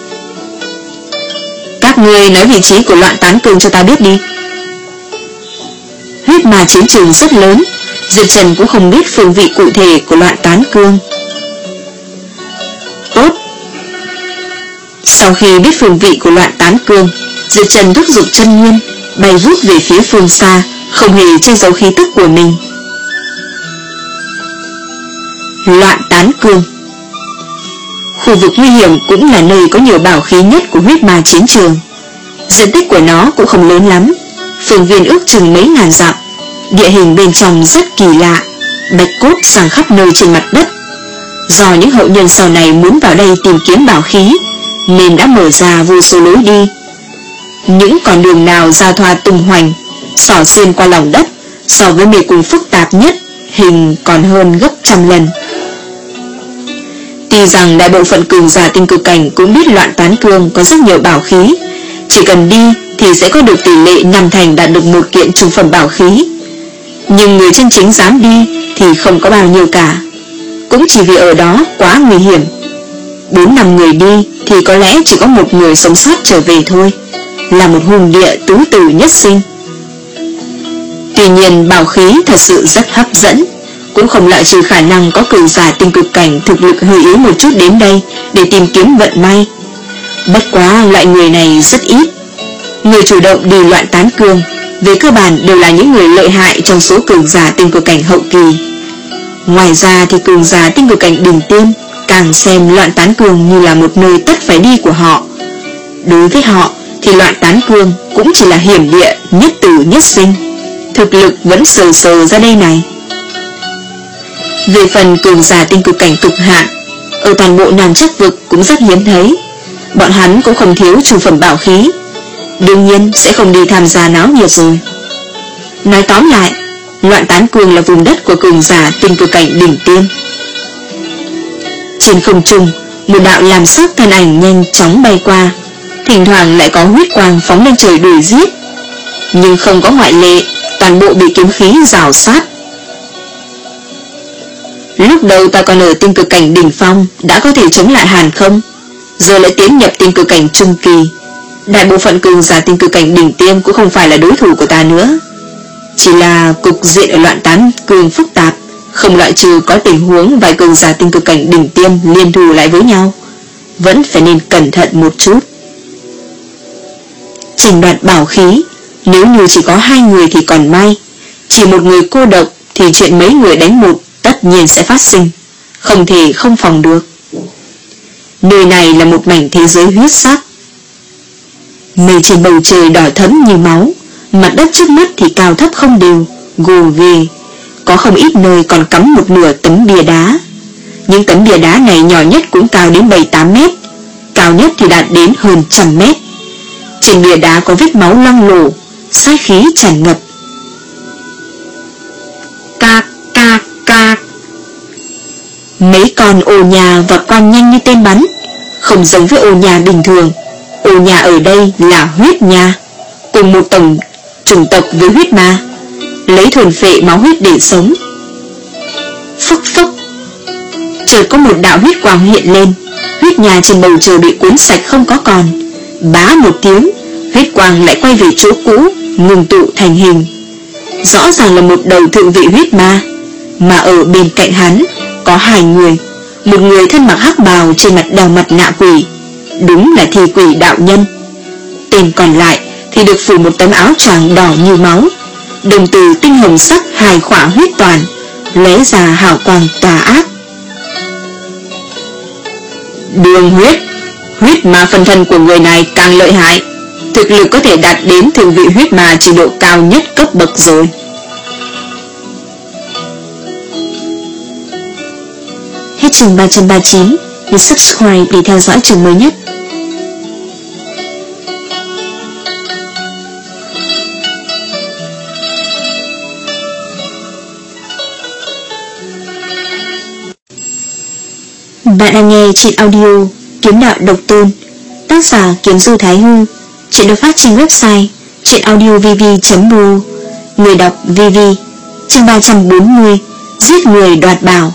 Các ngươi nói vị trí của loạn tán cương cho ta biết đi. Huyết ma chiến trường rất lớn, Diệp Trần cũng không biết phương vị cụ thể của loạn tán cương. Tốt. Sau khi biết phương vị của loạn tán cương, Diệp Trần thúc giục chân nguyên, bay vút về phía phương xa, không hề che giấu khí tức của mình. Loạn tán cương, khu vực nguy hiểm cũng là nơi có nhiều bảo khí nhất của huyết ma chiến trường. Diện tích của nó cũng không lớn lắm, phương viên ước chừng mấy ngàn dặm. Địa hình bên trong rất kỳ lạ, bạch cốt sang khắp nơi trên mặt đất. Do những hậu nhân sau này muốn vào đây tìm kiếm bảo khí, nên đã mở ra vô số lối đi. Những con đường nào giao thoa tung hoành, xỏ xuyên qua lòng đất, so với mê cung phức tạp nhất, hình còn hơn gấp trăm lần. Tuy rằng đại bộ phận cường giả tinh cực cảnh cũng biết loạn tán cương có rất nhiều bảo khí, chỉ cần đi thì sẽ có được tỷ lệ năm thành đạt được một kiện trung phẩm bảo khí. Nhưng người chân chính dám đi thì không có bao nhiêu cả, cũng chỉ vì ở đó quá nguy hiểm. Bốn năm người đi thì có lẽ chỉ có một người sống sót trở về thôi, là một hùng địa tứ tử nhất sinh. Tuy nhiên bảo khí thật sự rất hấp dẫn, cũng không loại trừ khả năng có cường giả tinh cực cảnh thực lực hơi yếu một chút đến đây để tìm kiếm vận may. Bất quá loại người này rất ít. Người chủ động đi loạn tán cương về cơ bản đều là những người lợi hại trong số cường giả tinh cực cảnh hậu kỳ. Ngoài ra thì cường giả tinh cực cảnh đỉnh tiêm càng xem loạn tán cương như là một nơi tất phải đi của họ. Đối với họ thì loạn tán cương cũng chỉ là hiểm địa nhất tử nhất sinh, thực lực vẫn sờ sờ ra đây này. Về phần cường giả tinh cực cảnh cực hạn, ở toàn bộ Nam Chắc vực cũng rất hiếm thấy. Bọn hắn cũng không thiếu trung phẩm bảo khí, đương nhiên sẽ không đi tham gia náo nhiệt rồi. Nói tóm lại, loạn tán cương là vùng đất của cường giả tinh cực cảnh đỉnh tiêm. Trên không trung, một đạo làm sắc thân ảnh nhanh chóng bay qua, thỉnh thoảng lại có huyết quang phóng lên trời đuổi giết, nhưng không có ngoại lệ, toàn bộ bị kiếm khí rào sát. Lúc đầu ta còn ở tinh cực cảnh đỉnh phong, đã có thể chống lại hàn không, giờ lại tiến nhập tinh cực cảnh trung kỳ. Đại bộ phận cường giả tinh cực cảnh đỉnh tiêm cũng không phải là đối thủ của ta nữa. Chỉ là cục diện ở loạn tán cương phức tạp, không loại trừ có tình huống vài cường giả tinh cực cảnh đỉnh tiêm liên thủ lại với nhau, vẫn phải nên cẩn thận một chút. Tranh đoạt bảo khí, nếu như chỉ có hai người thì còn may, chỉ một người cô độc thì chuyện mấy người đánh một tất nhiên sẽ phát sinh, không thể không phòng được. Nơi này là một mảnh thế giới huyết sắc. Mây trên bầu trời đỏ thẫm như máu, mặt đất trước mắt thì cao thấp không đều, gồ ghề, có không ít nơi còn cắm một nửa tấm bia đá. Những tấm bia đá này nhỏ nhất cũng cao đến bảy tám mét, cao nhất thì đạt đến hơn trăm mét. Trên bia đá có vết máu loang lổ, sát khí tràn ngập. Ca ca ca. Mấy con ồ nhà và con nhanh như tên bắn, không giống với ồ nhà bình thường. Ồ nhà ở đây là huyết nha, cùng một tổng chủng tộc với huyết ma, lấy thuần phệ máu huyết để sống. Phốc phốc, chợt có một đạo huyết quang hiện lên, huyết nhà trên bầu trời bị cuốn sạch không có còn. Bá một tiếng, huyết quang lại quay về chỗ cũ, ngừng tụ thành hình. Rõ ràng là một đầu thượng vị huyết ma, mà ở bên cạnh hắn có hai người, một người thân mặc hắc bào trên mặt đeo mặt nạ quỷ, đúng là thi quỷ đạo nhân. Tên còn lại thì được phủ một tấm áo choàng đỏ như máu, đồng tử tinh hồng sắc hài khỏa huyết toàn, lóe ra hào quang tà ác. Đường huyết, huyết ma phân thân của người này càng lợi hại, thực lực có thể đạt đến thượng vị huyết ma trình độ cao nhất cấp bậc rồi. Hết chương ba trăm ba mươi chín, nhấn subscribe để theo dõi chương mới nhất. Bạn đang nghe truyện audio Kiếm Đạo Độc Tôn, tác giả Kiếm Du Thái Hư. Truyện được phát trên website Truyện audio vv chấm ru. Người đọc vê vê. Chương ba trăm bốn mươi. Giết người đoạt bảo.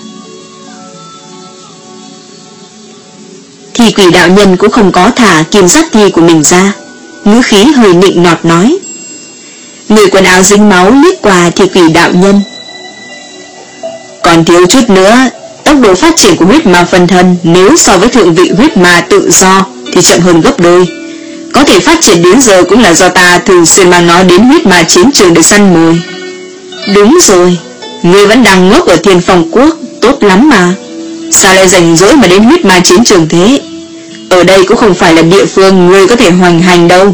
Thì quỷ đạo nhân cũng không có thả kim sát thi của mình ra, ngữ khí hơi nịnh nọt nói. Người quần áo dính máu liếc qua thì quỷ đạo nhân. Còn thiếu chút nữa, tốc độ phát triển của huyết ma phân thân nếu so với thượng vị huyết ma tự do thì chậm hơn gấp đôi. Có thể phát triển đến giờ cũng là do ta thường xuyên mang nó đến huyết ma chiến trường để săn mồi. Đúng rồi, ngươi vẫn đang ngốc ở Thiên Phong Quốc, tốt lắm mà. Sao lại rảnh rỗi mà đến huyết ma chiến trường thế? Ở đây cũng không phải là địa phương ngươi có thể hoành hành đâu.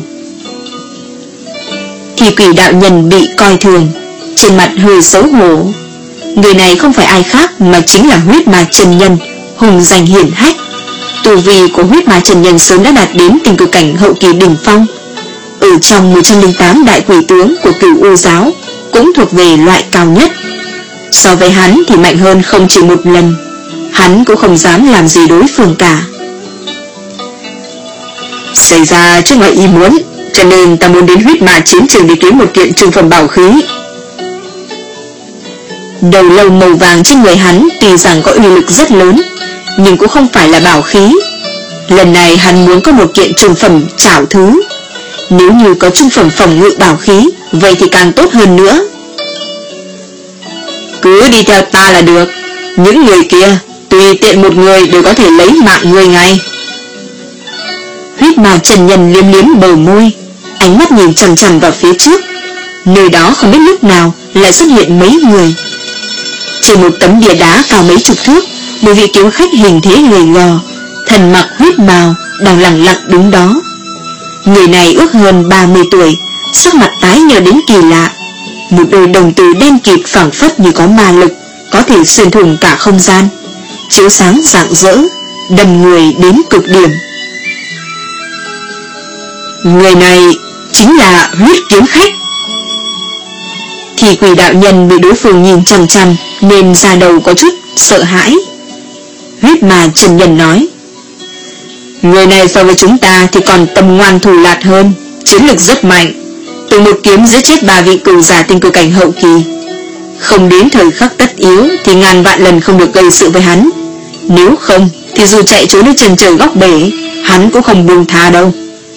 Thì quỷ đạo nhân bị coi thường, trên mặt hơi xấu hổ. Người này không phải ai khác mà chính là huyết ma chân nhân, hùng danh hiển hách. Tu vi của huyết ma chân nhân sớm đã đạt đến tình cực cảnh hậu kỳ đỉnh phong. Ở trong một trăm lẻ tám đại quỷ tướng của Cửu U giáo cũng thuộc về loại cao nhất. So với hắn thì mạnh hơn không chỉ một lần. Hắn cũng không dám làm gì đối phương cả. Xảy ra trước ngoài ý muốn, cho nên ta muốn đến huyết ma chiến trường để kiếm một kiện trung phẩm bảo khí. Đầu lâu màu vàng trên người hắn tuy rằng có uy lực rất lớn, nhưng cũng không phải là bảo khí. Lần này hắn muốn có một kiện trung phẩm trảo thứ. Nếu như có trung phẩm phòng ngự bảo khí, vậy thì càng tốt hơn nữa. Cứ đi theo ta là được. Những người kia tùy tiện một người đều có thể lấy mạng người ngay. Huyết ma chân nhân liếm liếm bờ môi, ánh mắt nhìn chằm chằm vào phía trước. Nơi đó không biết lúc nào lại xuất hiện mấy người. Trên một tấm bia đá cao mấy chục thước, một vị kiếm khách hình thế gầy gò, thần mặc huyết bào đang lặng lặng đứng đó. Người này ước hơn ba mươi tuổi, sắc mặt tái nhợt đến kỳ lạ. Một đôi đồng tử đen kịt phảng phất như có ma lực, có thể xuyên thủng cả không gian, chiếu sáng rạng rỡ, đâm người đến cực điểm. Người này chính là huyết kiếm khách. Thì quỷ đạo nhân bị đối phương nhìn chằm chằm nên da đầu có chút sợ hãi. Huyết ma chân nhân nói, người này so với chúng ta thì còn tâm ngoan thủ lạt hơn, chiến lực rất mạnh, từ một kiếm giết chết ba vị cửu giả tinh cực cảnh hậu kỳ. Không đến thời khắc tất yếu thì ngàn vạn lần không được gây sự với hắn. Nếu không thì dù chạy trốn đến chân trời góc bể, hắn cũng không buông tha đâu.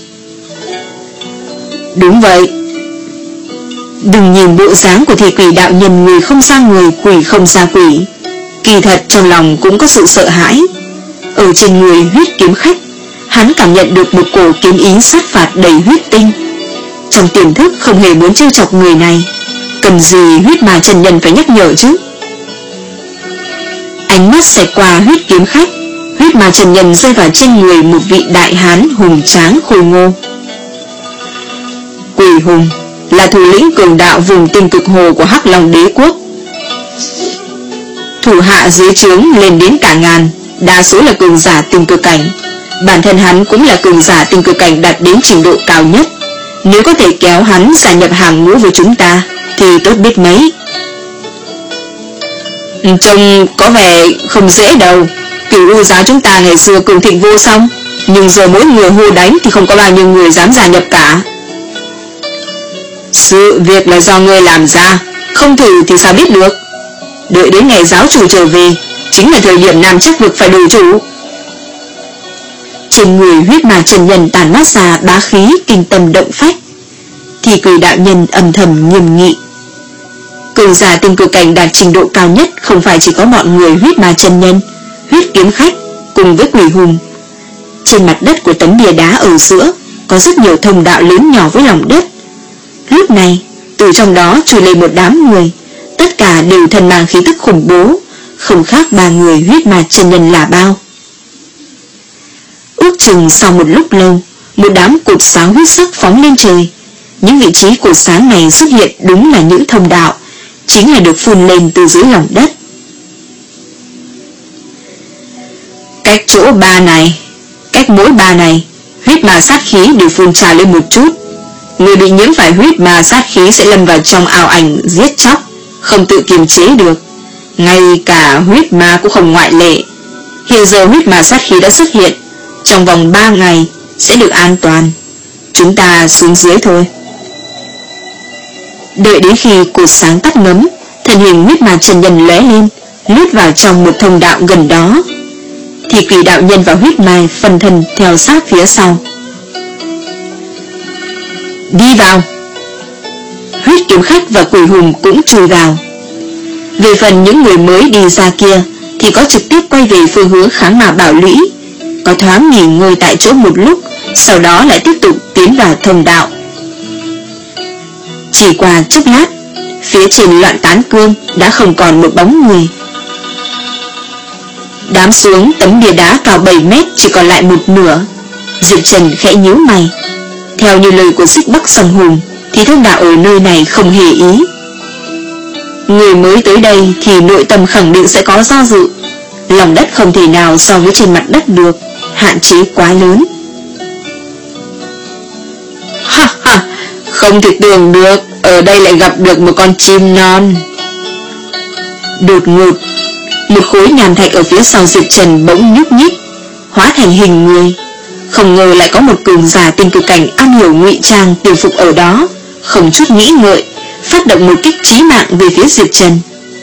Đúng vậy. Đừng nhìn bộ dáng của thị quỷ đạo nhân người không ra người, quỷ không ra quỷ, kỳ thật trong lòng cũng có sự sợ hãi. Ở trên người huyết kiếm khách, hắn cảm nhận được một cổ kiếm ý sát phạt đầy huyết tinh. Trong tiềm thức không hề muốn trêu chọc người này, cần gì huyết ma chân nhân phải nhắc nhở chứ. Ánh mắt xẹt qua huyết kiếm khách, huyết ma chân nhân rơi vào trên người một vị đại hán hùng tráng khôi ngô. Quỷ hùng là thủ lĩnh cường đạo vùng tinh cực hồ của Hắc Long đế quốc. Thủ hạ dưới trướng lên đến cả ngàn, đa số là cường giả tinh cực cảnh. Bản thân hắn cũng là cường giả tinh cực cảnh đạt đến trình độ cao nhất. Nếu có thể kéo hắn gia nhập hàng ngũ với chúng ta thì tốt biết mấy. Trông có vẻ không dễ đâu. Cửu U giáo chúng ta ngày xưa cường thịnh vô song, nhưng giờ mỗi người hô đánh thì không có bao nhiêu người dám gia nhập cả. Sự việc là do ngươi làm ra, không thử thì sao biết được. Đợi đến ngày giáo chủ trở về, chính là thời điểm nam chắc vực phải đổi chủ. Trên người huyết ma chân nhân tàn mát ra bá khí kinh tâm động phách. Thì quỷ đạo nhân âm thầm nghiêm nghị. Cường giả tinh cực cảnh đạt trình độ cao nhất không phải chỉ có bọn người huyết ma chân nhân, huyết kiếm khách cùng với quỷ hùng. Trên mặt đất của tấm bia đá ở giữa có rất nhiều thông đạo lớn nhỏ với lòng đất. Lúc này từ trong đó trồi lên một đám người, tất cả đều thân mang khí tức khủng bố, không khác ba người huyết ma chân nhân là bao. Ước chừng sau một lúc lâu, một đám cột sáng huyết sắc phóng lên trời. Những vị trí cột sáng này xuất hiện đúng là những thông đạo, chính là được phun lên từ dưới lòng đất. Cách chỗ ba này, cách mỗi ba này, huyết ma sát khí đều phun trào lên một chút. Người bị nhiễm phải huyết ma sát khí sẽ lâm vào trong ảo ảnh giết chóc, không tự kiềm chế được. Ngay cả huyết ma cũng không ngoại lệ. Hiện giờ huyết ma sát khí đã xuất hiện, trong vòng ba ngày sẽ được an toàn. Chúng ta xuống dưới thôi. Đợi đến khi cột sáng tắt ngấm, thân hình huyết ma chân nhân lóe lên, lướt vào trong một thông đạo gần đó, thì quỷ đạo nhân và huyết ma phân thân theo sát phía sau. Đi vào. Huyết kiếm khách và quỷ hùng cũng chui vào. Về phần những người mới đi ra kia thì có trực tiếp quay về phương hướng kháng ma bảo lũy, có thoáng nghỉ ngơi tại chỗ một lúc, sau đó lại tiếp tục tiến vào thông đạo. Chỉ qua chốc lát, phía trên Loạn Tán Cương đã không còn một bóng người. Đám xuống tấm bia đá cao bảy mét chỉ còn lại một nửa. Diệp Trần khẽ nhíu mày. Theo như lời của Xích Bắc Song Hùng thì thông đạo ở nơi này không hề ý. Người mới tới đây thì nội tâm khẳng định sẽ có do dự. Lòng đất không thể nào so với trên mặt đất được, hạn chế quá lớn. Ha ha, không thể tưởng được ở đây lại gặp được một con chim non. Đột ngột, một khối nham thạch ở phía sau Diệp Trần bỗng nhúc nhích, hóa thành hình người. Không ngờ lại có một cường giả tinh cực cảnh am hiểu ngụy trang tiêu phục ở đó, không chút nghĩ ngợi, phát động một kích chí mạng về phía Diệp Trần.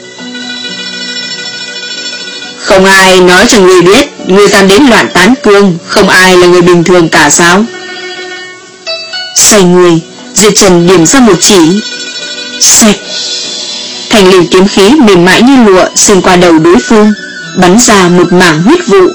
Không ai nói cho người biết, người dám đến Loạn Tán Cương, không ai là người bình thường cả sao? Xoay người, Diệp Trần điểm ra một chỉ. Xoẹt. Thành liều kiếm khí mềm mại như lụa xuyên qua đầu đối phương, bắn ra một mảng huyết vụ.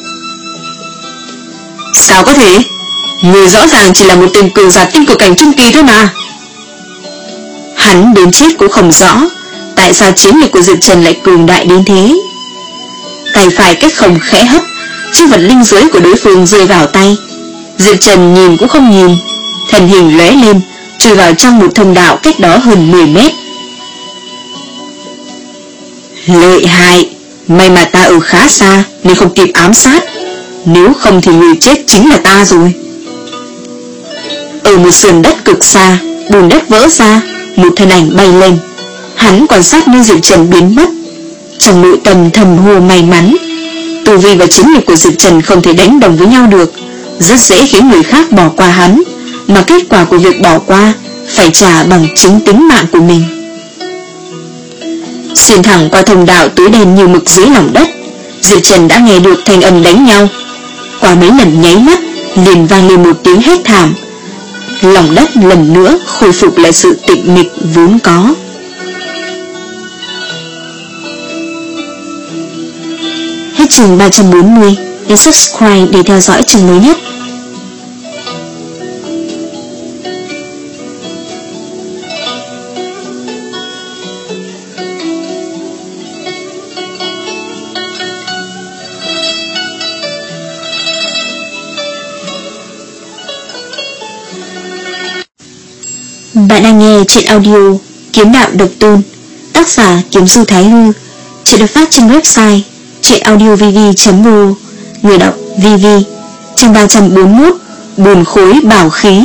Sao có thể? Người rõ ràng chỉ là một tên cường giả tinh cực cảnh trung kỳ thôi mà. Hắn đến chết cũng không rõ tại sao chiến lực của Diệp Trần lại cường đại đến thế. Tay phải cách không khẽ hấp, chiếc vật linh giới của đối phương rơi vào tay. Diệp Trần nhìn cũng không nhìn, thân hình lóe lên, chui vào trong một thông đạo cách đó hơn mười mét. Lợi hại, may mà ta ở khá xa nên không kịp ám sát, nếu không thì người chết chính là ta rồi. Ở một sườn đất cực xa, bùn đất vỡ ra, một thân ảnh bay lên. Hắn quan sát nơi Diệp Trần biến mất, trong nội tâm thầm hô may mắn. Tu vi và chiến lực của Diệp Trần không thể đánh đồng với nhau được, rất dễ khiến người khác bỏ qua hắn, mà kết quả của việc bỏ qua phải trả bằng chính tính mạng của mình. Xuyên thẳng qua thông đạo tối đen như mực dưới lòng đất, Diệp Trần đã nghe được thanh âm đánh nhau. Qua mấy lần nháy mắt, liền vang lên một tiếng hét thảm. Lòng đất lần nữa khôi phục lại sự tĩnh mịch vốn có. Hết chương ba trăm bốn mươi. Nhấn subscribe để theo dõi chương mới nhất. Bạn đang nghe truyện audio Kiếm Đạo Độc Tôn, tác giả Kiếm Du Thái Hư. Truyện được phát trên website truyện audio v v chấm r o, người đọc vê vê. Chương ba trăm bốn mươi mốt. Bùn khối bảo khí.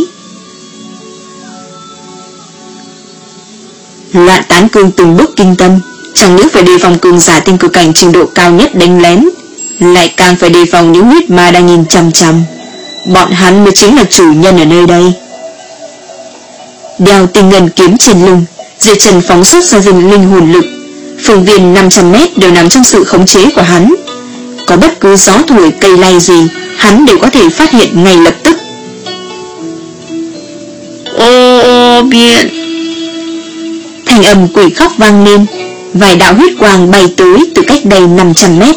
Loạn Tán Cương từng bước kinh tâm, chẳng những phải đề phòng cường giả tinh cực cảnh trình độ cao nhất đánh lén, lại càng phải đề phòng những huyết ma đang nhìn chằm chằm. Bọn hắn mới chính là chủ nhân ở nơi đây. Đeo tinh ngân kiếm trên lưng, Diệp Trần phóng xuất ra rừng linh hồn lực. Phương viên năm trăm mét đều nằm trong sự khống chế của hắn. Có bất cứ gió thổi cây lay gì, hắn đều có thể phát hiện ngay lập tức. Ô ô biển. Thanh âm quỷ khóc vang lên, vài đạo huyết quang bay tới từ cách đây năm trăm mét.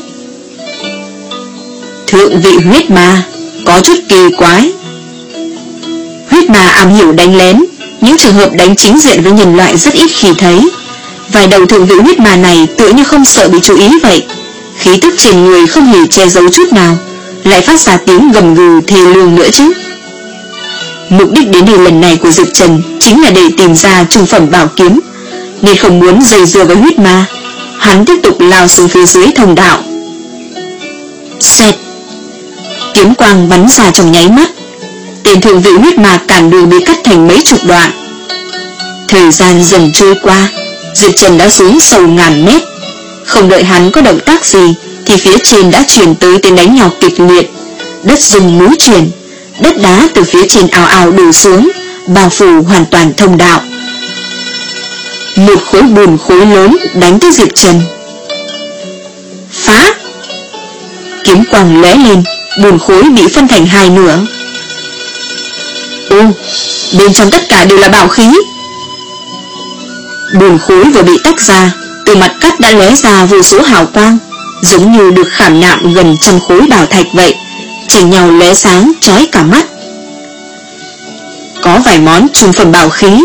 Thượng vị huyết ma, có chút kỳ quái. Huyết ma am hiểu đánh lén, những trường hợp đánh chính diện với nhân loại rất ít khi thấy. Vài đầu thượng vị huyết ma này tựa như không sợ bị chú ý vậy, khí tức trên người không hề che giấu chút nào, lại phát ra tiếng gầm gừ thê lương nữa chứ. Mục đích đến đây lần này của Diệp Trần chính là để tìm ra trung phẩm bảo kiếm, nên không muốn dây dưa với huyết ma. Hắn tiếp tục lao xuống phía dưới thông đạo. Xẹt. Kiếm quang bắn ra trong nháy mắt, tên thượng vị huyết ma cản đường bị cắt thành mấy chục đoạn. Thời gian dần trôi qua, Diệp Trần đã xuống sâu ngàn mét. Không đợi hắn có động tác gì thì phía trên đã chuyển tới tiếng đánh nhau kịch liệt. Đất rung núi chuyển, đất đá từ phía trên ào ào đổ xuống, bao phủ hoàn toàn thông đạo. một khối bùn khối lớn đánh tới Diệp Trần. Phá! Kiếm quang lóe lên, bùn khối bị phân thành hai nửa. Ô, bên trong tất cả đều là bảo khí. Bùn khối vừa bị tách ra, từ mặt cắt đã lóe ra vô số hào quang, giống như được khảm nạm gần trăm khối bảo thạch vậy, chỉnh nhau lóe sáng chói cả mắt. Có vài món trung phẩm bảo khí.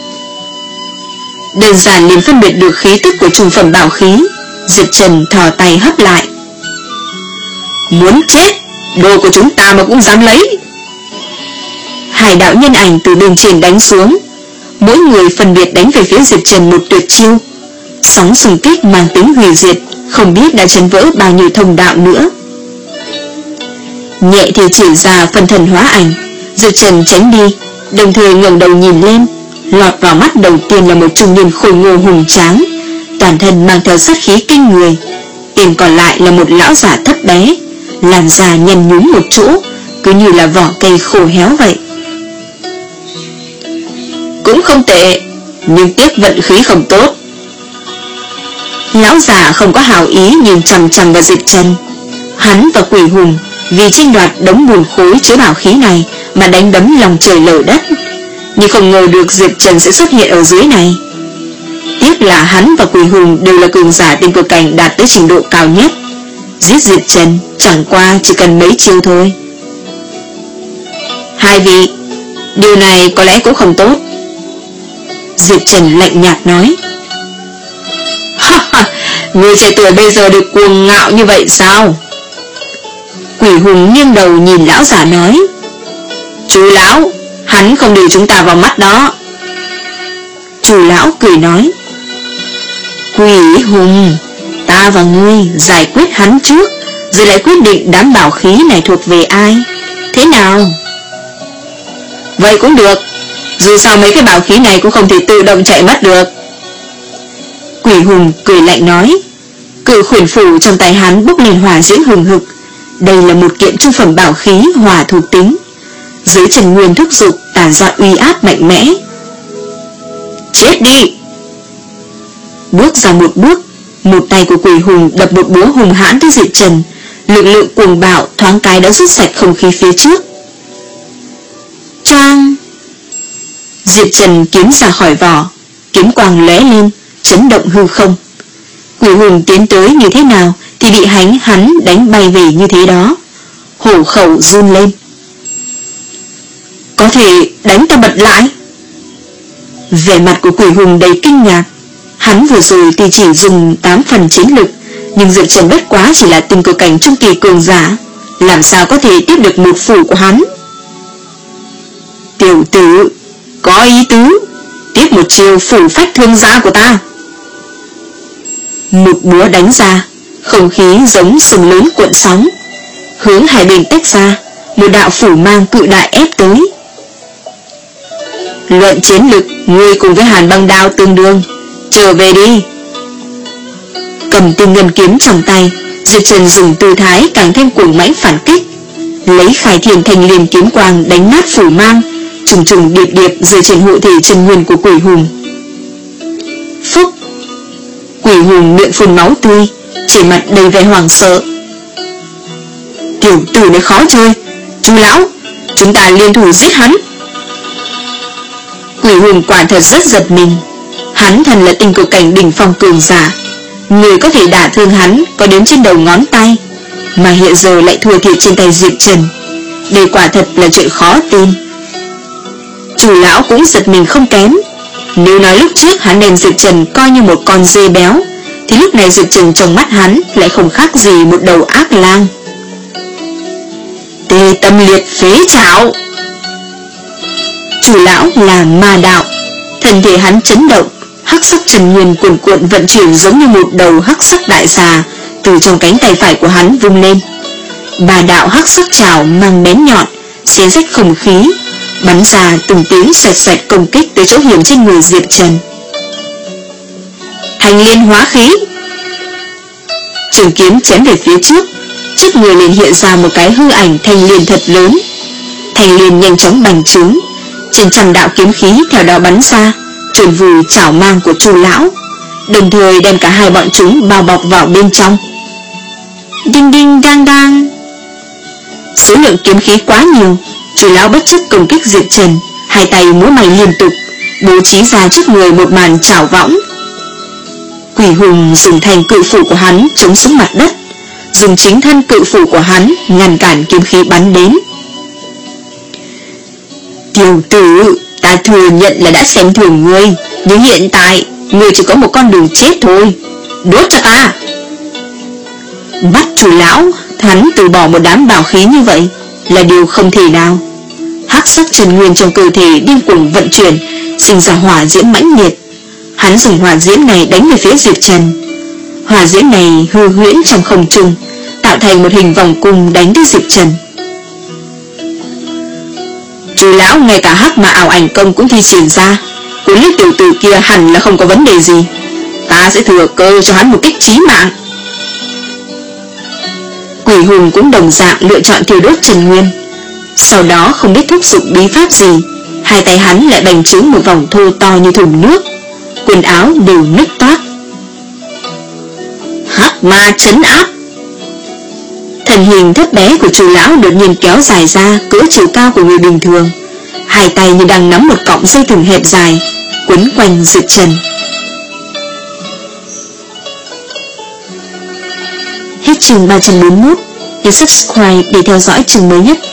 Đơn giản liền phân biệt được khí tức của trung phẩm bảo khí. Diệp Trần thò tay hấp lại. Muốn chết, đồ của chúng ta mà cũng dám lấy. Hai đạo nhân ảnh từ bên trên đánh xuống, mỗi người phân biệt đánh về phía Diệp Trần một tuyệt chiêu. Sóng xung kích mang tính hủy diệt, không biết đã chấn vỡ bao nhiêu thông đạo nữa. Nhẹ thì chỉ ra phân thần hóa ảnh, Diệp Trần tránh đi, đồng thời ngẩng đầu nhìn lên. Lọt vào mắt đầu tiên là một trung niên khôi ngô hùng tráng, toàn thân mang theo sát khí kinh người. Tên còn lại là một lão giả thấp bé, làn da nhăn nhúm một chỗ, cứ như là vỏ cây khô héo vậy. Cũng không tệ, nhưng tiếc vận khí không tốt. Lão già không có hảo ý nhìn chằm chằm vào Diệp Trần. Hắn và Quỷ Hùng vì tranh đoạt đống bùn khối chứa bảo khí này mà đánh đấm lòng trời lở đất, nhưng không ngờ được Diệp Trần sẽ xuất hiện ở dưới này. Tiếc là hắn và Quỷ Hùng đều là cường giả tiên cực cảnh đạt tới trình độ cao nhất. Giết Diệp Trần chẳng qua chỉ cần mấy chiêu thôi. Hai vị, điều này có lẽ cũng không tốt. Diệp Trần lạnh nhạt nói. Ha ha, người trẻ tuổi bây giờ được cuồng ngạo như vậy sao? Quỷ Hùng nghiêng đầu nhìn lão giả nói. Chú lão, hắn không để chúng ta vào mắt đó. Chú lão cười nói. Quỷ Hùng, ta và ngươi giải quyết hắn trước, rồi lại quyết định đám bảo khí này thuộc về ai. Thế nào? Vậy cũng được, dù sao mấy cái bảo khí này cũng không thể tự động chạy mất được. Quỷ Hùng cười lạnh nói. Cự khuyển phủ trong tay hắn bốc lên hỏa diễm hừng hực. Đây là một kiện trung phẩm bảo khí hỏa thuộc tính. Dưới Trần Nguyên thúc giục tản ra uy áp mạnh mẽ. Chết đi! Bước ra một bước, một tay của Quỷ Hùng đập một búa hùng hãn tới Diệp Trần. Lực lượng cuồng bạo thoáng cái đã rút sạch không khí phía trước. Choang! Diệp Trần kiếm ra khỏi vỏ, kiếm quang lóe lên, chấn động hư không. Quỷ Hùng tiến tới như thế nào thì bị hắn hắn đánh bay về như thế đó. Hổ khẩu run lên. Có thể đánh ta bật lại? Vẻ mặt của Quỷ Hùng đầy kinh ngạc. Hắn vừa rồi thì chỉ dùng tám phần chiến lực, nhưng Diệp Trần bất quá chỉ là tinh cực cảnh trung kỳ cường giả, làm sao có thể tiếp được một phủ của hắn? Tiểu tử, có ý tứ, tiếp một chiêu phủ phách thương gia của ta. Một búa đánh ra, không khí giống sông lớn cuộn sóng, hướng hai bên tách ra, một đạo phủ mang cự đại ép tới. Luận chiến lực, ngươi cùng với Hàn Băng Đao tương đương, trở về đi. Cầm tinh ngân kiếm trong tay, Diệp Trần dùng tư thái càng thêm cuồng mãnh phản kích, lấy Khải Thiền Thành Liêm kiếm quang đánh nát phủ mang, trùng trùng điệp điệp rơi trên hộ thể chân nguyên của Quỷ Hùng. Phúc! Quỷ Hùng miệng phun máu tươi, trên mặt đầy vẻ hoảng sợ. Tiểu tử này khó chơi, chú lão, chúng ta liên thủ giết hắn. Quỷ Hùng quả thật rất giật mình. Hắn thần là tinh cực cảnh đỉnh phong cường giả, người có thể đả thương hắn có đến trên đầu ngón tay, mà hiện giờ lại thua thiệt trên tay Diệp Trần. Đây quả thật là chuyện khó tin. Chủ lão cũng giật mình không kém. Nếu nói lúc trước hắn đem Diệp Trần coi như một con dê béo, thì lúc này Diệp Trần trong mắt hắn lại không khác gì một đầu ác lang. Tê tâm liệt phế trảo. Chủ lão là ma đạo, thân thể hắn chấn động, hắc sắc trần nguyên cuồn cuộn vận chuyển giống như một đầu hắc sắc đại xà từ trong cánh tay phải của hắn vung lên. Bà đạo hắc sắc trảo mang bén nhọn, xé rách không khí, bắn ra từng tiếng xoẹt xoẹt công kích tới chỗ hiểm trên người Diệp Trần. Thành liên hóa khí. Trường kiếm chém về phía trước, trước người liền hiện ra một cái hư ảnh thanh liên thật lớn. Thanh liên nhanh chóng bành trướng, trên trăm đạo kiếm khí theo đó bắn ra, chôn vùi chảo mang của Chu lão, đồng thời đem cả hai bọn chúng bao bọc vào bên trong. Đinh đinh đang đang. Số lượng kiếm khí quá nhiều, Chu lão bất chấp công kích Diệp Trần, hai tay múa may liên tục, bố trí ra trước người một màn chảo võng. Quỷ hùng dùng thành cự phủ của hắn chống xuống mặt đất, dùng chính thân cự phủ của hắn ngăn cản kiếm khí bắn đến. Tiểu tử, ta thừa nhận là đã xem thường ngươi, nhưng hiện tại ngươi chỉ có một con đường chết thôi. Đốt cho ta. Bắt Chu lão, hắn từ bỏ một đám bảo khí như vậy là điều không thể nào. Hắc sắc chân nguyên trong cơ thể điên cuồng vận chuyển, sinh ra hỏa diễm mãnh liệt. Hắn dùng hỏa diễm này đánh về phía Diệp Trần. Hỏa diễm này hư huyễn trong không trung, tạo thành một hình vòng cung đánh tới Diệp Trần. Chu lão ngay cả hắc mà ảo ảnh công cũng thi triển ra, cuốn lấy tiểu tử kia hẳn là không có vấn đề gì. Ta sẽ thừa cơ cho hắn một kích chí mạng. Quỷ hùng cũng đồng dạng lựa chọn thiêu đốt Trần Nguyên. Sau đó không biết thúc giục bí pháp gì, hai tay hắn lại bành trướng một vòng thô to như thùng nước, quần áo đều nứt toác. Hắc ma trấn áp. Thân hình thấp bé của Chu lão đột nhiên kéo dài ra cỡ chiều cao của người bình thường, hai tay như đang nắm một cọng dây thừng hẹp dài, quấn quanh Diệp Trần. Hết chương ba trăm bốn mươi mốt. Nhấn subscribe để theo dõi chương mới nhất.